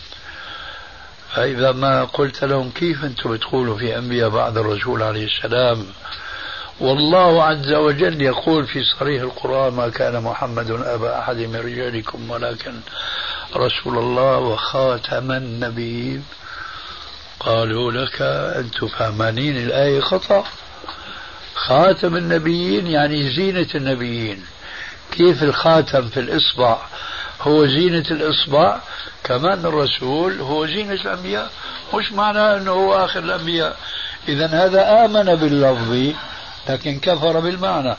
Speaker 3: فإذا ما قلت لهم كيف أنتم بتقولوا في أنبياء بعد الرسول عليه السلام، والله عز وجل يقول في صريح القرآن ما كان محمد أبا أحد من رجالكم ولكن رسول الله وخاتم النبيين، قالوا لك أنتم فهمانين الآية خطأ. خاتم النبيين يعني زينة النبيين. كيف الخاتم في الإصبع هو زينة الإصبع، كمان الرسول هو زينة الأنبياء، مش معناه أنه هو آخر الأنبياء. إذن هذا آمن باللفظ لكن كفر بالمعنى.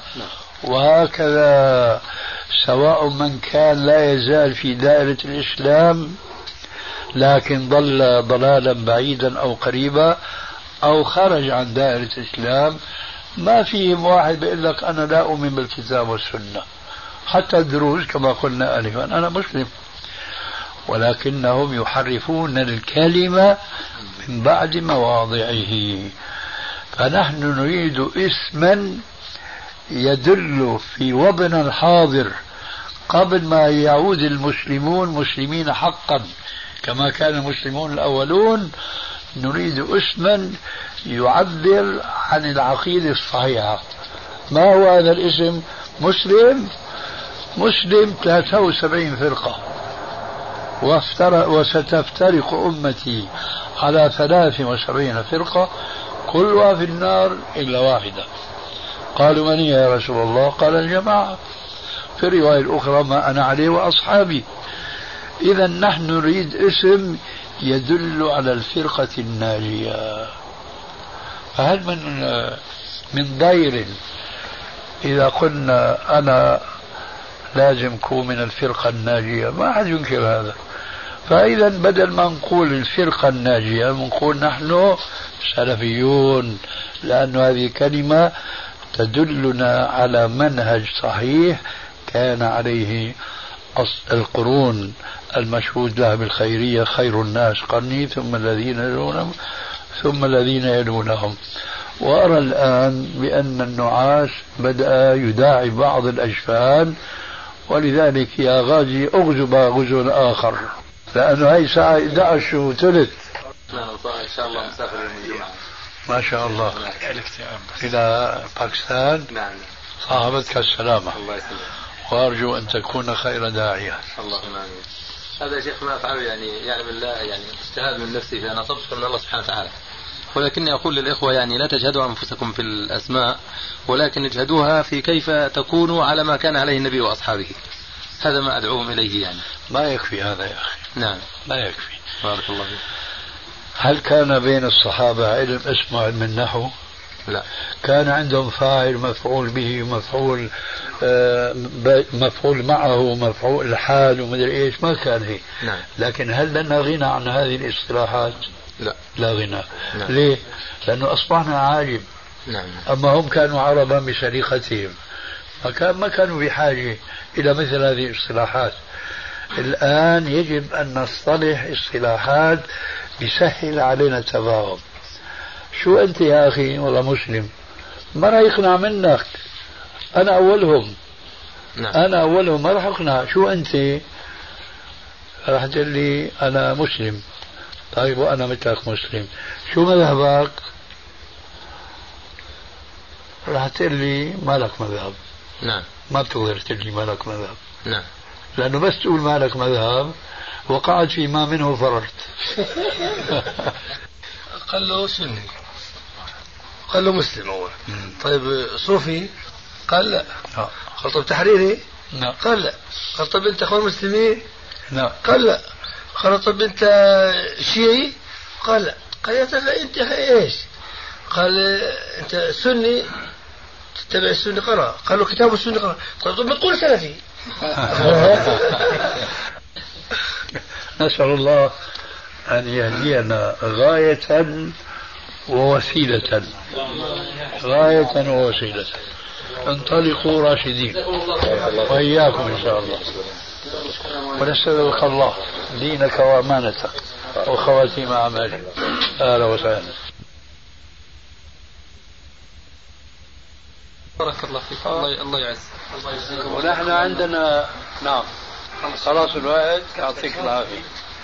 Speaker 3: وهكذا سواء من كان لا يزال في دائرة الإسلام لكن ضل ضلالا بعيدا أو قريبا، أو خرج عن دائرة الإسلام، ما فيهم واحد بيقول لك أنا لا أؤمن بالكتاب والسنة. حتى الدروز كما قلنا آنفا أنا مسلم، ولكنهم يحرفون الكلمة من بعد مواضعه. فنحن نريد اسما يدل في وضعنا الحاضر قبل ما يعود المسلمون مسلمين حقا كما كان المسلمون الأولون. نريد اسما يعبر عن العقيدة الصحيحة. ما هو هذا الاسم؟ مسلم. مسلم 73 فرقة، وستفترق أمتي على 73 فرقة كلها في النار إلا واحدة. قالوا من هي يا رسول الله؟ قال الجماعة. في الرواية الأخرى ما أنا عليه وأصحابي. إذا نحن نريد اسم يدل على الفرقة الناجية. فهل من ضير إذا قلنا أنا لازم أكون من الفرقة الناجية؟ ما أحد ينكر هذا. فإذا بدل ما نقول الفرقة الناجية نقول نحن سلفيون، لأن هذه كلمة تدلنا على منهج صحيح كان عليه القرون المشهود لها بالخيرية، خير الناس قرني ثم الذين يلونهم ثم الذين يلونهم. وأرى الآن بأن النعاس بدأ يداعي بعض الأجفان، ولذلك يا غازي أغزب غزو آخر، لأنه هاي ساعة 11 وثلث.
Speaker 4: إن شاء الله مسافر يوم الجمعة
Speaker 3: ما شاء الله إلى باكستان.
Speaker 4: نعم.
Speaker 3: صاحبتك السلامة.
Speaker 4: الله يسلمك.
Speaker 3: وأرجو أن تكون خير داعية.
Speaker 4: اللهم آمين. هذا يا شيخ ما أفعله يعني يعلم الله، يعني اجتهاد من نفسي، فأنا طلبت من الله سبحانه وتعالى ولكني أقول للإخوة يعني لا تجهدوا أنفسكم في الأسماء، ولكن اجهدوها في كيف تكونوا على ما كان عليه النبي وأصحابه. هذا ما أدعوهم إليه يعني.
Speaker 3: ما يكفي هذا يا أخي.
Speaker 4: نعم
Speaker 3: ما يكفي.
Speaker 4: بارك الله فيك.
Speaker 3: هل كان بين الصحابة علم اسمه علم النحو؟
Speaker 4: لا.
Speaker 3: كان عندهم فاعل مفعول به مفعول مفعول معه مفعول الحال ومدري ايش، ما كان هيك.
Speaker 4: نعم.
Speaker 3: لكن هل لنا غنى عن هذه الاصطلاحات؟
Speaker 4: لا.
Speaker 3: لا غنى.
Speaker 4: نعم.
Speaker 3: ليه؟ لأنه أصبحنا عالم.
Speaker 4: نعم.
Speaker 3: أما هم كانوا عربا بسليقتهم، ما كانوا بحاجة إلى مثل هذه الاصطلاحات. الآن يجب أن نصطلح اصطلاحات بيسهل علينا التفاهم. شو أنت يا أخي والله مسلم، ما راح يقنع منك، أنا أولهم.
Speaker 4: نعم.
Speaker 3: أنا أولهم ما راح أقنع. شو أنت؟ راح تقول لي أنا مسلم. طيب وأنا مثلك مسلم، شو مذهبك؟ راح تقول لي ما لك مذهب.
Speaker 4: نعم.
Speaker 3: ما بتقدر تقول لي ما لك مذهب.
Speaker 4: نعم.
Speaker 3: لأنه بس تقول ما لك مذهب وقعت في ما منه فررت.
Speaker 6: قال له سني، قال له مسلم أول. طيب صوفي؟ قال لا. قال طب تحريري؟
Speaker 3: نعم.
Speaker 6: قال لا. قال طب أنت أخوان مسلمين؟
Speaker 3: نعم.
Speaker 6: قال لا. قال طب أنت شيعي؟ قال لا. قال يا ترى أنت إيش؟ قال أنت سني تتبع السنة قرأ. قال له كتاب السنة قرأ. طب ما تقول سلفي.
Speaker 3: نسأل الله أن يهدينا غاية ووسيلة. غاية ووسيلة. انطلقوا راشدين وإياكم إن شاء الله. ونستودعك الله دينك وأمانتك وخواتيم أعمالك. أهلا وسهلا.
Speaker 4: بارك الله فيك. الله يعز.
Speaker 3: ونحن عندنا نعم خلاص الوقت. يعطيك العافية.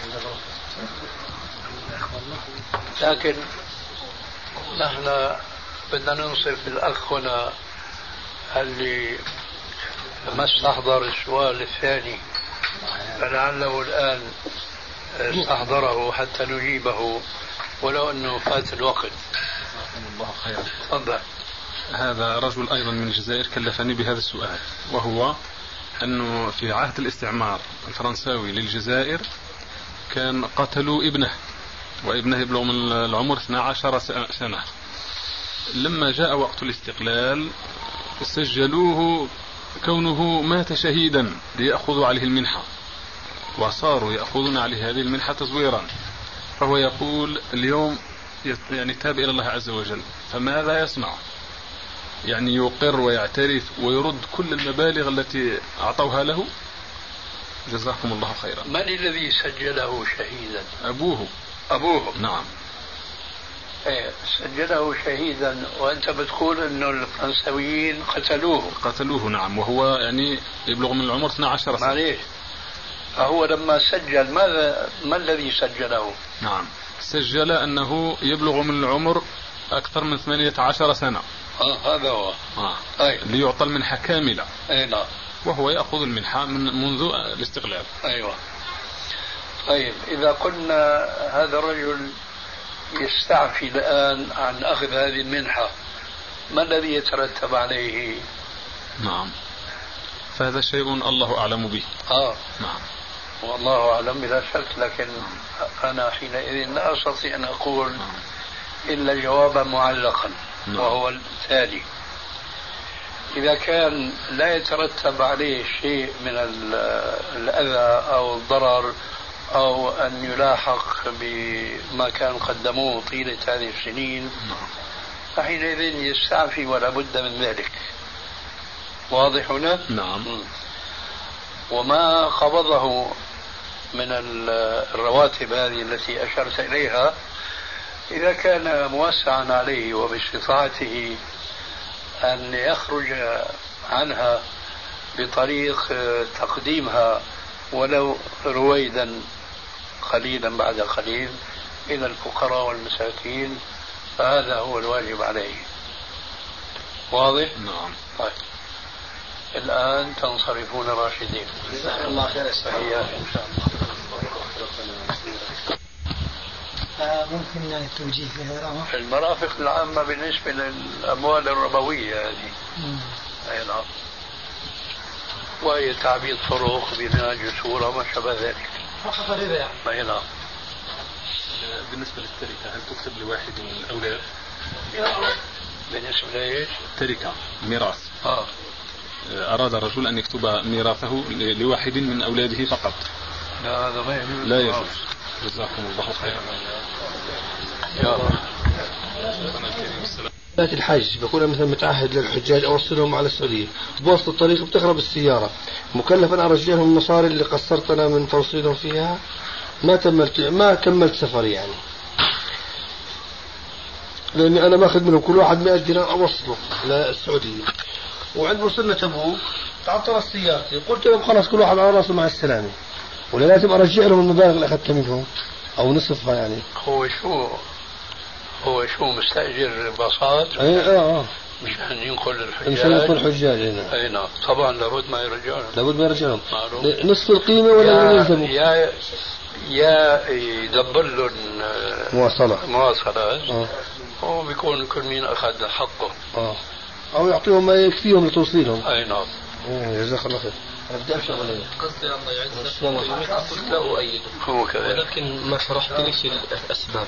Speaker 3: لكن نحن بدنا ننصف الأخ هنا اللي ما استحضر السؤال الثاني، فلعله الآن استحضره حتى نجيبه ولو أنه فات الوقت.
Speaker 7: الله خير.
Speaker 3: تفضل.
Speaker 7: هذا رجل أيضا من الجزائر كلفني بهذا السؤال، وهو أنه في عهد الاستعمار الفرنساوي للجزائر كان قتلوا ابنه، وابنه يبلغ من العمر 12 سنة. لما جاء وقت الاستقلال سجلوه كونه مات شهيدا ليأخذوا عليه المنحة، وصاروا يأخذون عليه هذه المنحة تزويرا. فهو يقول اليوم يعني تاب إلى الله عز وجل، فماذا يصنع؟ يعني يقر ويعترف ويرد كل المبالغ التي أعطوها له؟ جزاكم الله خيرا.
Speaker 3: من الذي سجله شهيدا؟
Speaker 7: أبوه.
Speaker 3: أبوه.
Speaker 7: نعم.
Speaker 3: سجله شهيدا وأنت بتقول أنه الفرنساويين قتلوه.
Speaker 7: نعم، وهو يعني يبلغ من العمر 12 سنة.
Speaker 3: معليش، فهو لما سجل ما الذي سجله؟
Speaker 7: نعم، سجل أنه يبلغ من العمر أكثر من 18 سنة.
Speaker 3: هذا هو.
Speaker 7: طيب. ليعطى المنحة كاملة.
Speaker 3: نعم.
Speaker 7: وهو يأخذ المنحة منذ الاستقلال.
Speaker 3: أيوة. طيب إذا قلنا هذا الرجل يستعفي الآن عن أخذ هذه المنحة، ما الذي يترتب عليه؟
Speaker 7: نعم، فهذا شيء الله أعلم به.
Speaker 3: نعم، والله أعلم بلا شك. لكن أنا حينئذ لا أستطيع أن أقول إلا جوابا معلقا. وهو التالي: إذا كان لا يترتب عليه شيء من الأذى أو الضرر أو أن يلاحق بما كان قدموه طيلة هذه السنين، فحينئذ يستعفي ولا بد من ذلك. واضح هنا؟
Speaker 7: نعم.
Speaker 3: وما قبضه من الرواتب هذه التي أشرت إليها، إذا كان موسعا عليه وباستطاعته أن يخرج عنها بطريق تقديمها ولو رويدا قليلا بعد قليل إلى الفقراء والمساكين، فهذا هو الواجب عليه. واضح؟
Speaker 7: نعم.
Speaker 3: طيب، الآن تنصرفون راشدين.
Speaker 6: الله خير.
Speaker 3: إن شاء الله.
Speaker 8: فممكن التوجيه في هذا الأمر.
Speaker 3: المرافق العامة بالنسبة للأموال الربوية هذه. أي نعم. وهي تعبيد فروخ بناء جسور وما شابه ذلك.
Speaker 8: فقط ربا يعني.
Speaker 3: أي نعم.
Speaker 7: بالنسبة للتركة هل تكتب لواحد من الأولاد؟
Speaker 3: بالنسبة لإيش؟
Speaker 7: التركة ميراث. أراد الرجل أن يكتب ميراثه لواحد من أولاده فقط.
Speaker 3: لا هذا ما يجوز.
Speaker 7: لا يجوز. جزاكم الله خيرا.
Speaker 3: يا رب.
Speaker 6: الحج بكون مثلا متعهد للحجاج اوصلهم على السعوديه، بوسط الطريق بتخرب السياره، مكلف انا ارجع لهم المصاري اللي قصرت انا من توصيلهم فيها، ما كملت سفري يعني، لاني انا ماخذ منهم كل واحد 100 دينار اوصله للسعوديه، وعند وصلنا تبوك تعطلت سيارتي، قلت لهم خلاص كل واحد على راسه مع السلامه، ولا لازم ارجع لهم المبالغ اللي اخذتها منهم او نصفها يعني.
Speaker 3: هو شو مستأجر باصات؟ مشان ينقل الحجاج.
Speaker 6: مشان ينقل الحجاج هنا.
Speaker 3: اي نعم طبعا لابد ما يرجعهم.
Speaker 6: نصف القيمة ولا يلزموا؟
Speaker 3: يا يدبر لهم مواصلات. هو بيكون كل مين اخذ حقه.
Speaker 6: او يعطيهم ما يكفيهم لتوصيلهم.
Speaker 3: اي نعم.
Speaker 6: جزاك الله خير. انا بدي امشي عليه.
Speaker 9: قصدي الله يعزك قلت لا اؤيده.
Speaker 3: هو كذا.
Speaker 9: ولكن ما شرحت ليش الاسباب.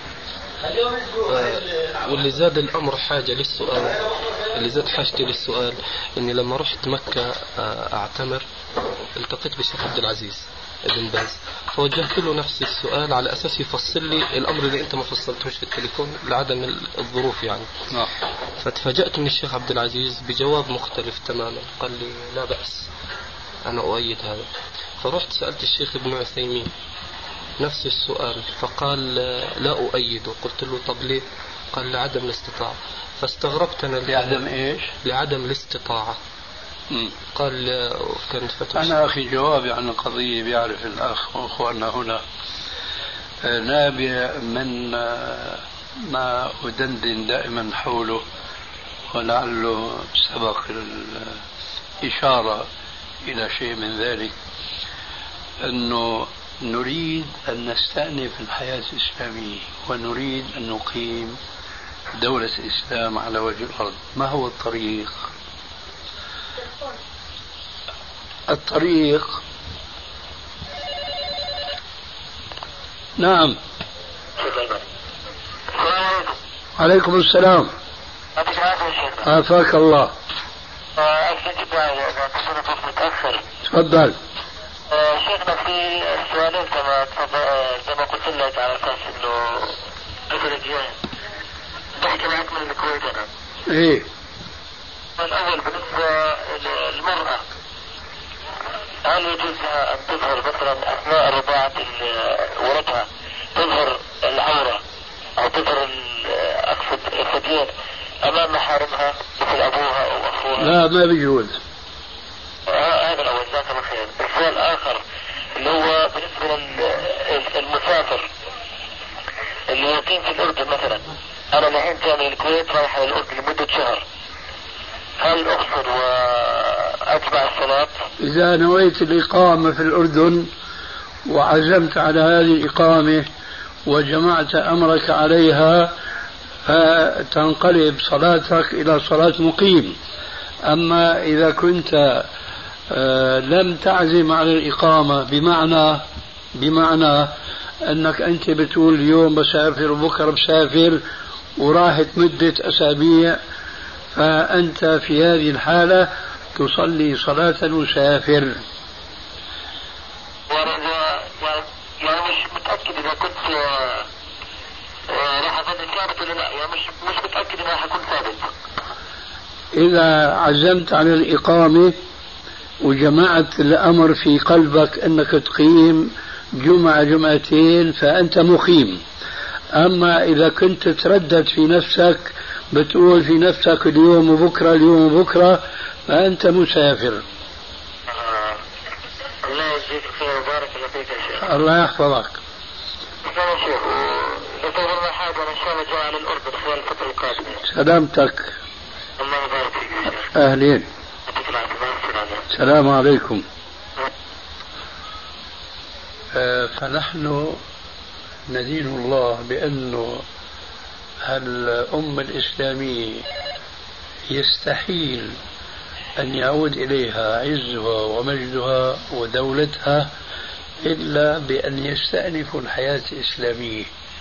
Speaker 9: واللي زاد الأمر حاجة للسؤال، اللي زاد حاجتي للسؤال إني لما رحت مكة أعتمر التقيت بالشيخ عبد العزيز ابن باز، فوجهت له نفس السؤال على أساس يفصل لي الأمر اللي أنت ما فصلتوش في التليفون لعدم الظروف يعني. فتفاجأت من الشيخ عبد العزيز بجواب مختلف تماما، قال لي لا بأس أنا أؤيد هذا. فرحت سألت الشيخ ابن عثيمين نفس السؤال فقال لا أؤيده. قلت له طب ليه؟ قال لعدم الاستطاعة. فاستغربت أنا
Speaker 3: لعدم إيش؟
Speaker 9: لعدم الاستطاعة. قال كانت فتوى.
Speaker 3: أنا أخي جوابي عن القضية بيعرف الأخ وأخواننا هنا نابع من ما أدندن دائما حوله، ولعله سبق الإشارة إلى شيء من ذلك، أنه نريد أن نستأنف الحياة الإسلامية ونريد أن نقيم دولة الإسلام على وجه الأرض. ما هو الطريق؟ نعم. عليكم السلام. عافاك الله. تفضل.
Speaker 10: شيخنا في السؤالين زي ما قلت لك على اساس انه قبل الجاي بحكي معك من الكويت انا.
Speaker 3: ايه.
Speaker 10: الاول بالنسبه للمراه، هل يجوز لها ان تظهر مثلا اثناء رضاعه ولدها تظهر العوره او تظهر اقصد الثديين امام محارمها مثل ابوها او اخوها؟
Speaker 3: لا ما بيجوز.
Speaker 10: هذا الأول. جزاك الله خير. السؤال الآخر اللي هو بالنسبة للمسافر اللي يقيم في الأردن مثلا، أنا الحين جاي من الكويت رايح للأردن لمدة شهر، هل أقصر وأتبع الصلاة؟
Speaker 3: إذا نويت الإقامة في الأردن وعزمت على هذه الإقامة وجمعت أمرك عليها فتنقلب صلاتك إلى صلاة مقيم. أما إذا كنت لم تعزم على الإقامة بمعنى أنك أنت بتقول اليوم بسافر وبكرة بسافر وراحت مدة أسابيع، فأنت في هذه الحالة تصلي صلاة المسافر.
Speaker 10: يعني مش متأكد إذا كنت راح أكون ثابت ولا لا، يعني مش متأكد إذا راح أكون ثابت.
Speaker 3: إذا عزمت على الإقامة وجمعت الأمر في قلبك أنك تقيم جمعة جمعتين فأنت مقيم. أما إذا كنت تردد في نفسك بتقول في نفسك اليوم وبكرة فأنت مسافر.
Speaker 10: الله يجزيك خير وبارك الله فيك يا شيخ.
Speaker 3: الله يحفظك.
Speaker 10: يا شيخ نتمنى حاجة إن شاء الله جاء على الأردن خلال الفترة القادمة.
Speaker 3: سلامتك.
Speaker 10: الله يبارك فيك يا شيخ.
Speaker 3: أهلين. السلام عليكم. فنحن ندين الله بأنه الأمة الإسلامية يستحيل أن يعود إليها عزها ومجدها ودولتها إلا بأن يستأنفوا الحياة الإسلامية.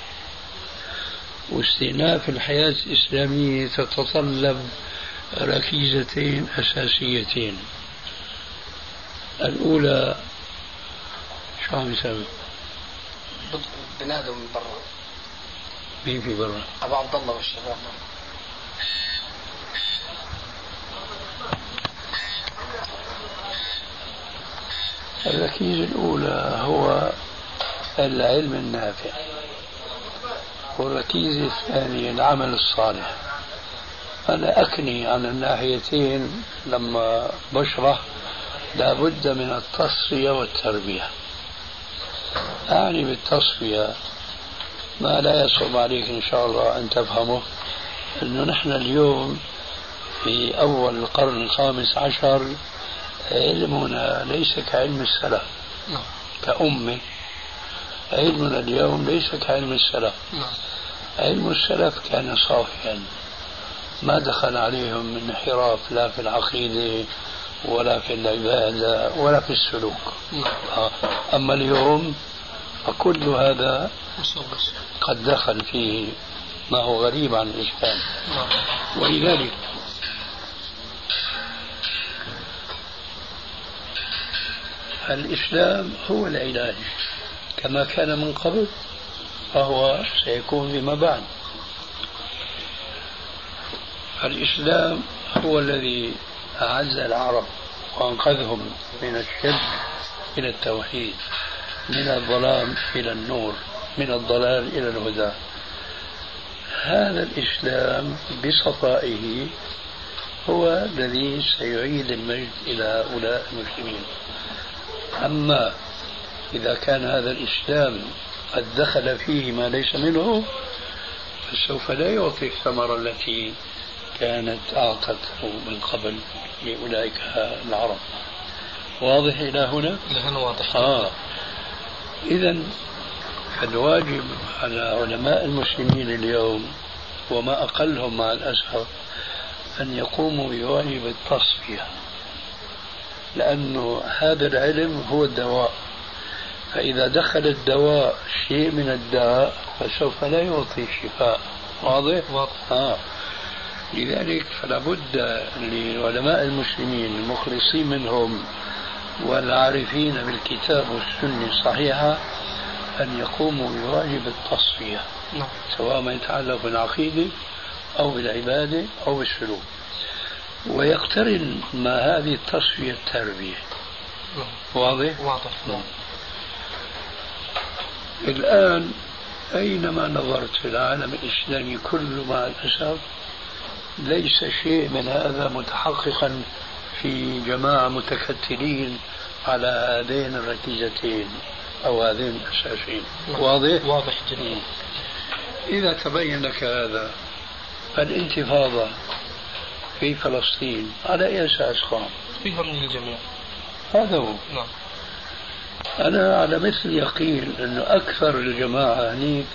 Speaker 3: واستئناف الحياة الإسلامية تتطلب ركيزتين أساسيتين. الأولى شو عم يسوي؟
Speaker 2: بنادوا من برا.
Speaker 3: مين في برا؟
Speaker 2: أبو عبد الله والشباب.
Speaker 3: الركيزة الأولى هو العلم النافع، والركيزة الثانية العمل الصالح. أنا أكني عن الناحيتين لما بشرح لابد من التصفية والتربية. أعني بالتصفية ما لا يصعب عليك إن شاء الله أن تفهمه، أنه نحن اليوم في أول القرن الخامس عشر علمنا ليس كعلم السلف كأمة. علمنا اليوم ليس كعلم السلف. علم السلف كان صافيا ما دخل عليهم من انحراف لا في العقيدة ولا في العبادة ولا في السلوك. أما اليوم فكل هذا قد دخل فيه ما هو غريب عن الإسلام. ولذلك الإسلام هو العلاج كما كان من قبل فهو سيكون فيما بعد. الإسلام هو الذي أعز العرب وأنقذهم من الشرك إلى التوحيد، من الظلام إلى النور، من الضلال إلى الهدى. هذا الإسلام بصفائه هو الذي سيعيد المجد إلى هؤلاء المسلمين. أما إذا كان هذا الإسلام قد دخل فيه ما ليس منه فسوف لا يعطي الثمرة التي كانت أعطته من قبل لأولئك العرب. واضح إلى هنا؟
Speaker 9: لهنا واضح.
Speaker 3: إذن الواجب على علماء المسلمين اليوم وما أقلهم مع الأسف أن يقوموا بواجب التصفية، لأنه هذا العلم هو الدواء. فإذا دخل الدواء شيء من الداء فسوف لا يعطي الشفاء. واضح؟ لذلك فلا بد لعلماء المسلمين المخلصين منهم والعارفين بالكتاب والسنة الصحيحة أن يقوموا بواجب التصفية، سواء ما يتعلق بالعقيدة أو بالعبادة أو بالسلوك. ويقترن ما هذه التصفية التربية. واضح؟ الآن أينما نظرت في العالم الإسلامي كله مع الأسف ليس شيء من هذا متحققا في جماعة متكتلين على هذين الركيزتين أو هذين الأساسين. واضح
Speaker 9: جدا.
Speaker 3: إذا تبين لك هذا الانتفاضة في فلسطين على أي أساس قام؟
Speaker 9: فيها من الجميع.
Speaker 3: هذا هو. أنا على مثل يقين أنه أكثر الجماعة هنيك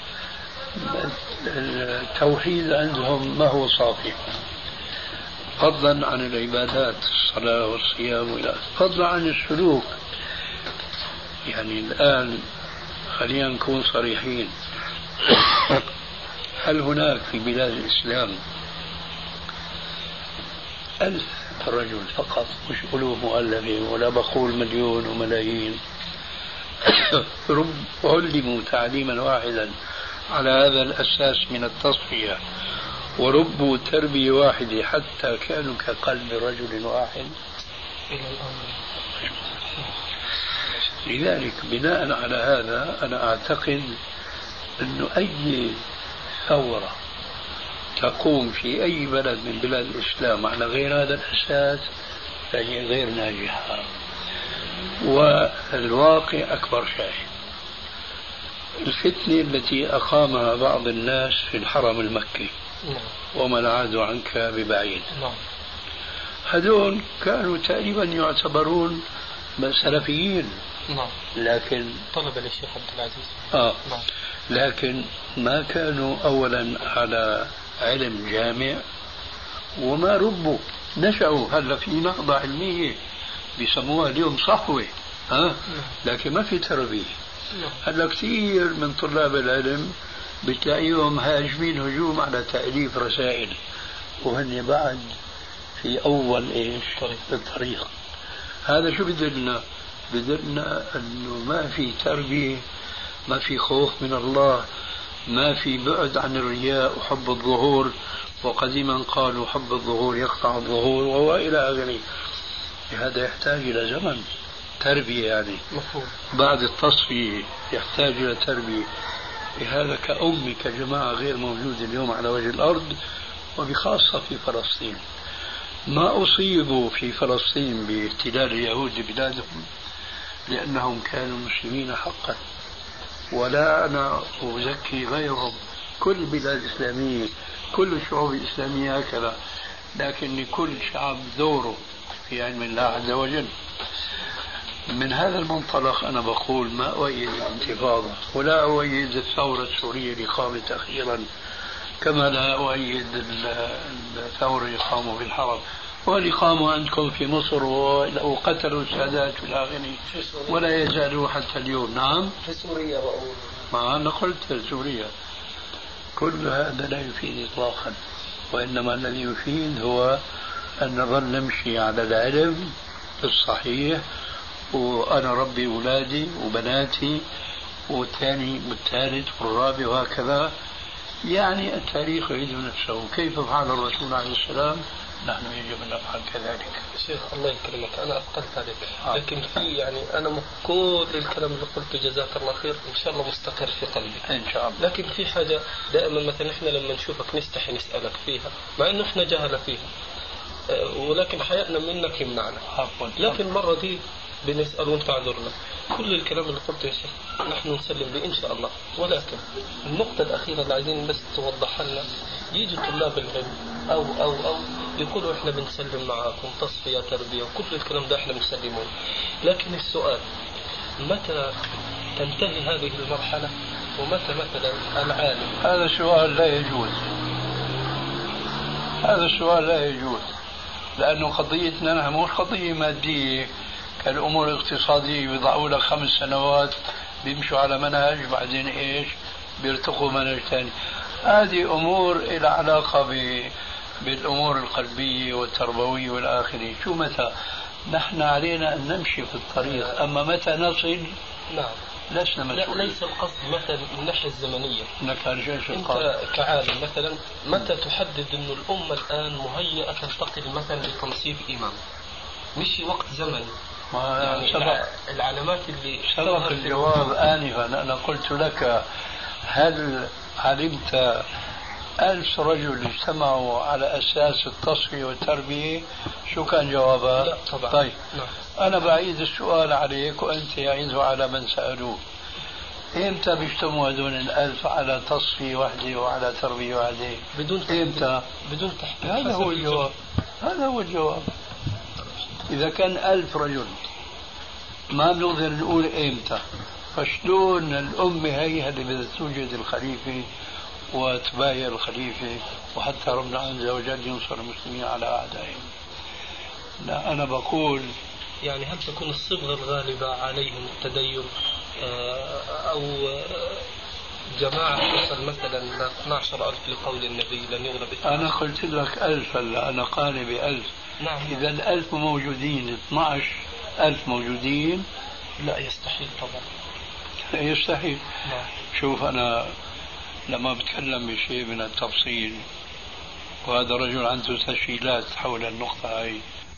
Speaker 3: التوحيد عندهم ما هو صافي، فضلا عن العبادات الصلاة والصيام، فضلا عن السلوك. يعني الآن خلينا نكون صريحين، هل هناك في بلاد الإسلام 1000 رجل فقط، مش ألوف مؤلفين، ولا بقول مليون وملايين، علموا تعليما واحدا على هذا الأساس من التصفية وربوا تربية واحدة حتى كانوا كقلب رجل واحد؟ لذلك بناء على هذا أنا أعتقد أنه أي ثورة تقوم في أي بلد من بلاد الإسلام على غير هذا الأساس فهي غير ناجحة. والواقع أكبر شاهد. الفتنة التي أقامها بعض الناس في الحرم المكي وما العاد عنك ببعيد، هذول كانوا تقريبا يعتبرون سلفيين، لكن
Speaker 9: طلب للشيخ عبد العزيز
Speaker 3: لكن ما كانوا أولا على علم جامع، وما ربوا، نشأوا. هلا في نهضة علمية بيسموها اليوم صحوة، لكن ما في تربية. هلا كثير من طلاب العلم بتلاقيهم هاجمين هجوم على تأليف رسائل، وهن بعد في أول الطريق. هذا شو بدلنا؟ بدلنا أنه ما في تربية، ما في خوف من الله، ما في بعد عن الرياء وحب الظهور، وقديما قالوا حب الظهور يقطع الظهور، وهو إلى آخره. هذا يحتاج إلى زمن تربية، يعني بعد التصفية يحتاج إلى تربية. هذا كأمي كجماعة غير موجود اليوم على وجه الأرض، وبخاصة في فلسطين. ما أصيبوا في فلسطين باحتلال اليهود لبلادهم لأنهم كانوا مسلمين حقا، ولا أنا أزكي غيرهم. كل البلاد الإسلامية، كل الشعوب الإسلامية هكذا، لكن لكل شعب دوره في علم الله عز وجل. من هذا المنطلق أنا بقول ما أؤيد الانتفاضة، ولا أؤيد الثورة السورية اللي قامت أخيرا، كما لا أؤيد الثورة اللي قاموا في الحرب، واللي قاموا عندكم في مصر وقتلوا السادات في الآخرين، ولا يزالوا حتى اليوم. نعم،
Speaker 9: في سوريا بقول،
Speaker 3: ما أنا قلت سوريا. كل هذا لا يفيد إطلاقا، وإنما الذي يفيد هو أن نظل نمشي على العلم الصحيح، وأنا ربي أولادي وبناتي والثاني والثالث والرابع وهكذا. يعني التاريخ يعيد نفسه، كيف فعل الرسول عليه السلام نحن يجب أن نفعل كذلك.
Speaker 9: شيخ الله يكرمك، أنا أثقلت عليك، لكن في يعني أنا كل الكلام اللي قلته جزاك الله خير إن شاء الله مستقر في قلبي
Speaker 3: إن شاء الله.
Speaker 9: لكن في حاجة دائما مثلا إحنا لما نشوفك نستحي نسألك فيها، مع إنه إحنا جهلة فيها، ولكن حياتنا منك يمنعنا. لكن المرة دي بنسأل وانت عذرنا. كل الكلام اللي قلته يا شيخ نحن نسلم به إن شاء الله، ولكن النقطة الأخيرة اللي عايزين بس توضحها لنا، يجي طلاب العلم أو يقولوا إحنا بنسلم معاكم تصفية تربية وكل الكلام ده إحنا بنسلمون، لكن السؤال متى تنتهي هذه المرحلة ومتى مثلا العالم؟
Speaker 3: هذا السؤال لا يجوز، هذا السؤال لا يجوز، لأنه قضيتنا نحن مش قضية مادية كالأمور الاقتصادية، بيضعوا لك 5 سنوات بيمشوا على منهج بعدين إيش بيرتقوا منهج ثاني. هذه أمور إلى علاقة بالأمور القلبية والتربوية والآخرة. شو متى؟ نحن علينا أن نمشي في الطريق، أما متى نصل
Speaker 9: نعم
Speaker 3: لسنا مسؤولين.
Speaker 9: لا ليس القصد مثلا من الناحية الزمنية.
Speaker 3: أنت
Speaker 9: كعالم مثلا متى تحدد أن الأمة الآن مهيئة تنتقل مثلا لتنصيب إمام؟ مش وقت زمني. يعني العلامات اللي
Speaker 3: سبق الجواب آنفا. أنا قلت لك هل علمت 1000 رجل اجتمعوا على أساس التصفية والتربية؟ شو كان جوابها؟
Speaker 9: لا طبعا.
Speaker 3: طيب
Speaker 9: لا.
Speaker 3: أنا بعيد السؤال عليك وأنت يعيده على من سألوه. إمتى بيجتمعوا هذول 1000 على تصفية واحدة وعلى تربية واحدة؟
Speaker 9: بدون
Speaker 3: إمتى؟
Speaker 9: بدون تحديد.
Speaker 3: هذا هو الجواب. هذا هو الجواب. إذا كان 1000 رجل ما بنقدر نقول إمتى، فشلون الأمة هي اللي بدها توجد الخليفة وتبايع الخليفة وحتى ربنا عز وجل ينصر المسلمين على أعدائهم؟ لا، أنا بقول
Speaker 9: يعني هل تكون الصبغة الغالبة عليهم التدين أو جماعة تصل مثلا 12,000 لقول النبي لن يغلب 12.
Speaker 3: أنا قلت لك 1000 هلا، أنا قاني ب1000.
Speaker 9: نعم.
Speaker 3: إذا 1000 موجودين 12,000 موجودين،
Speaker 9: لا يستحيل طبعا.
Speaker 3: يستحيل.
Speaker 9: نعم.
Speaker 3: شوف أنا لما بتكلم بشيء من التفصيل، وهذا رجل عنده تسجيلات حول النقطة هاي،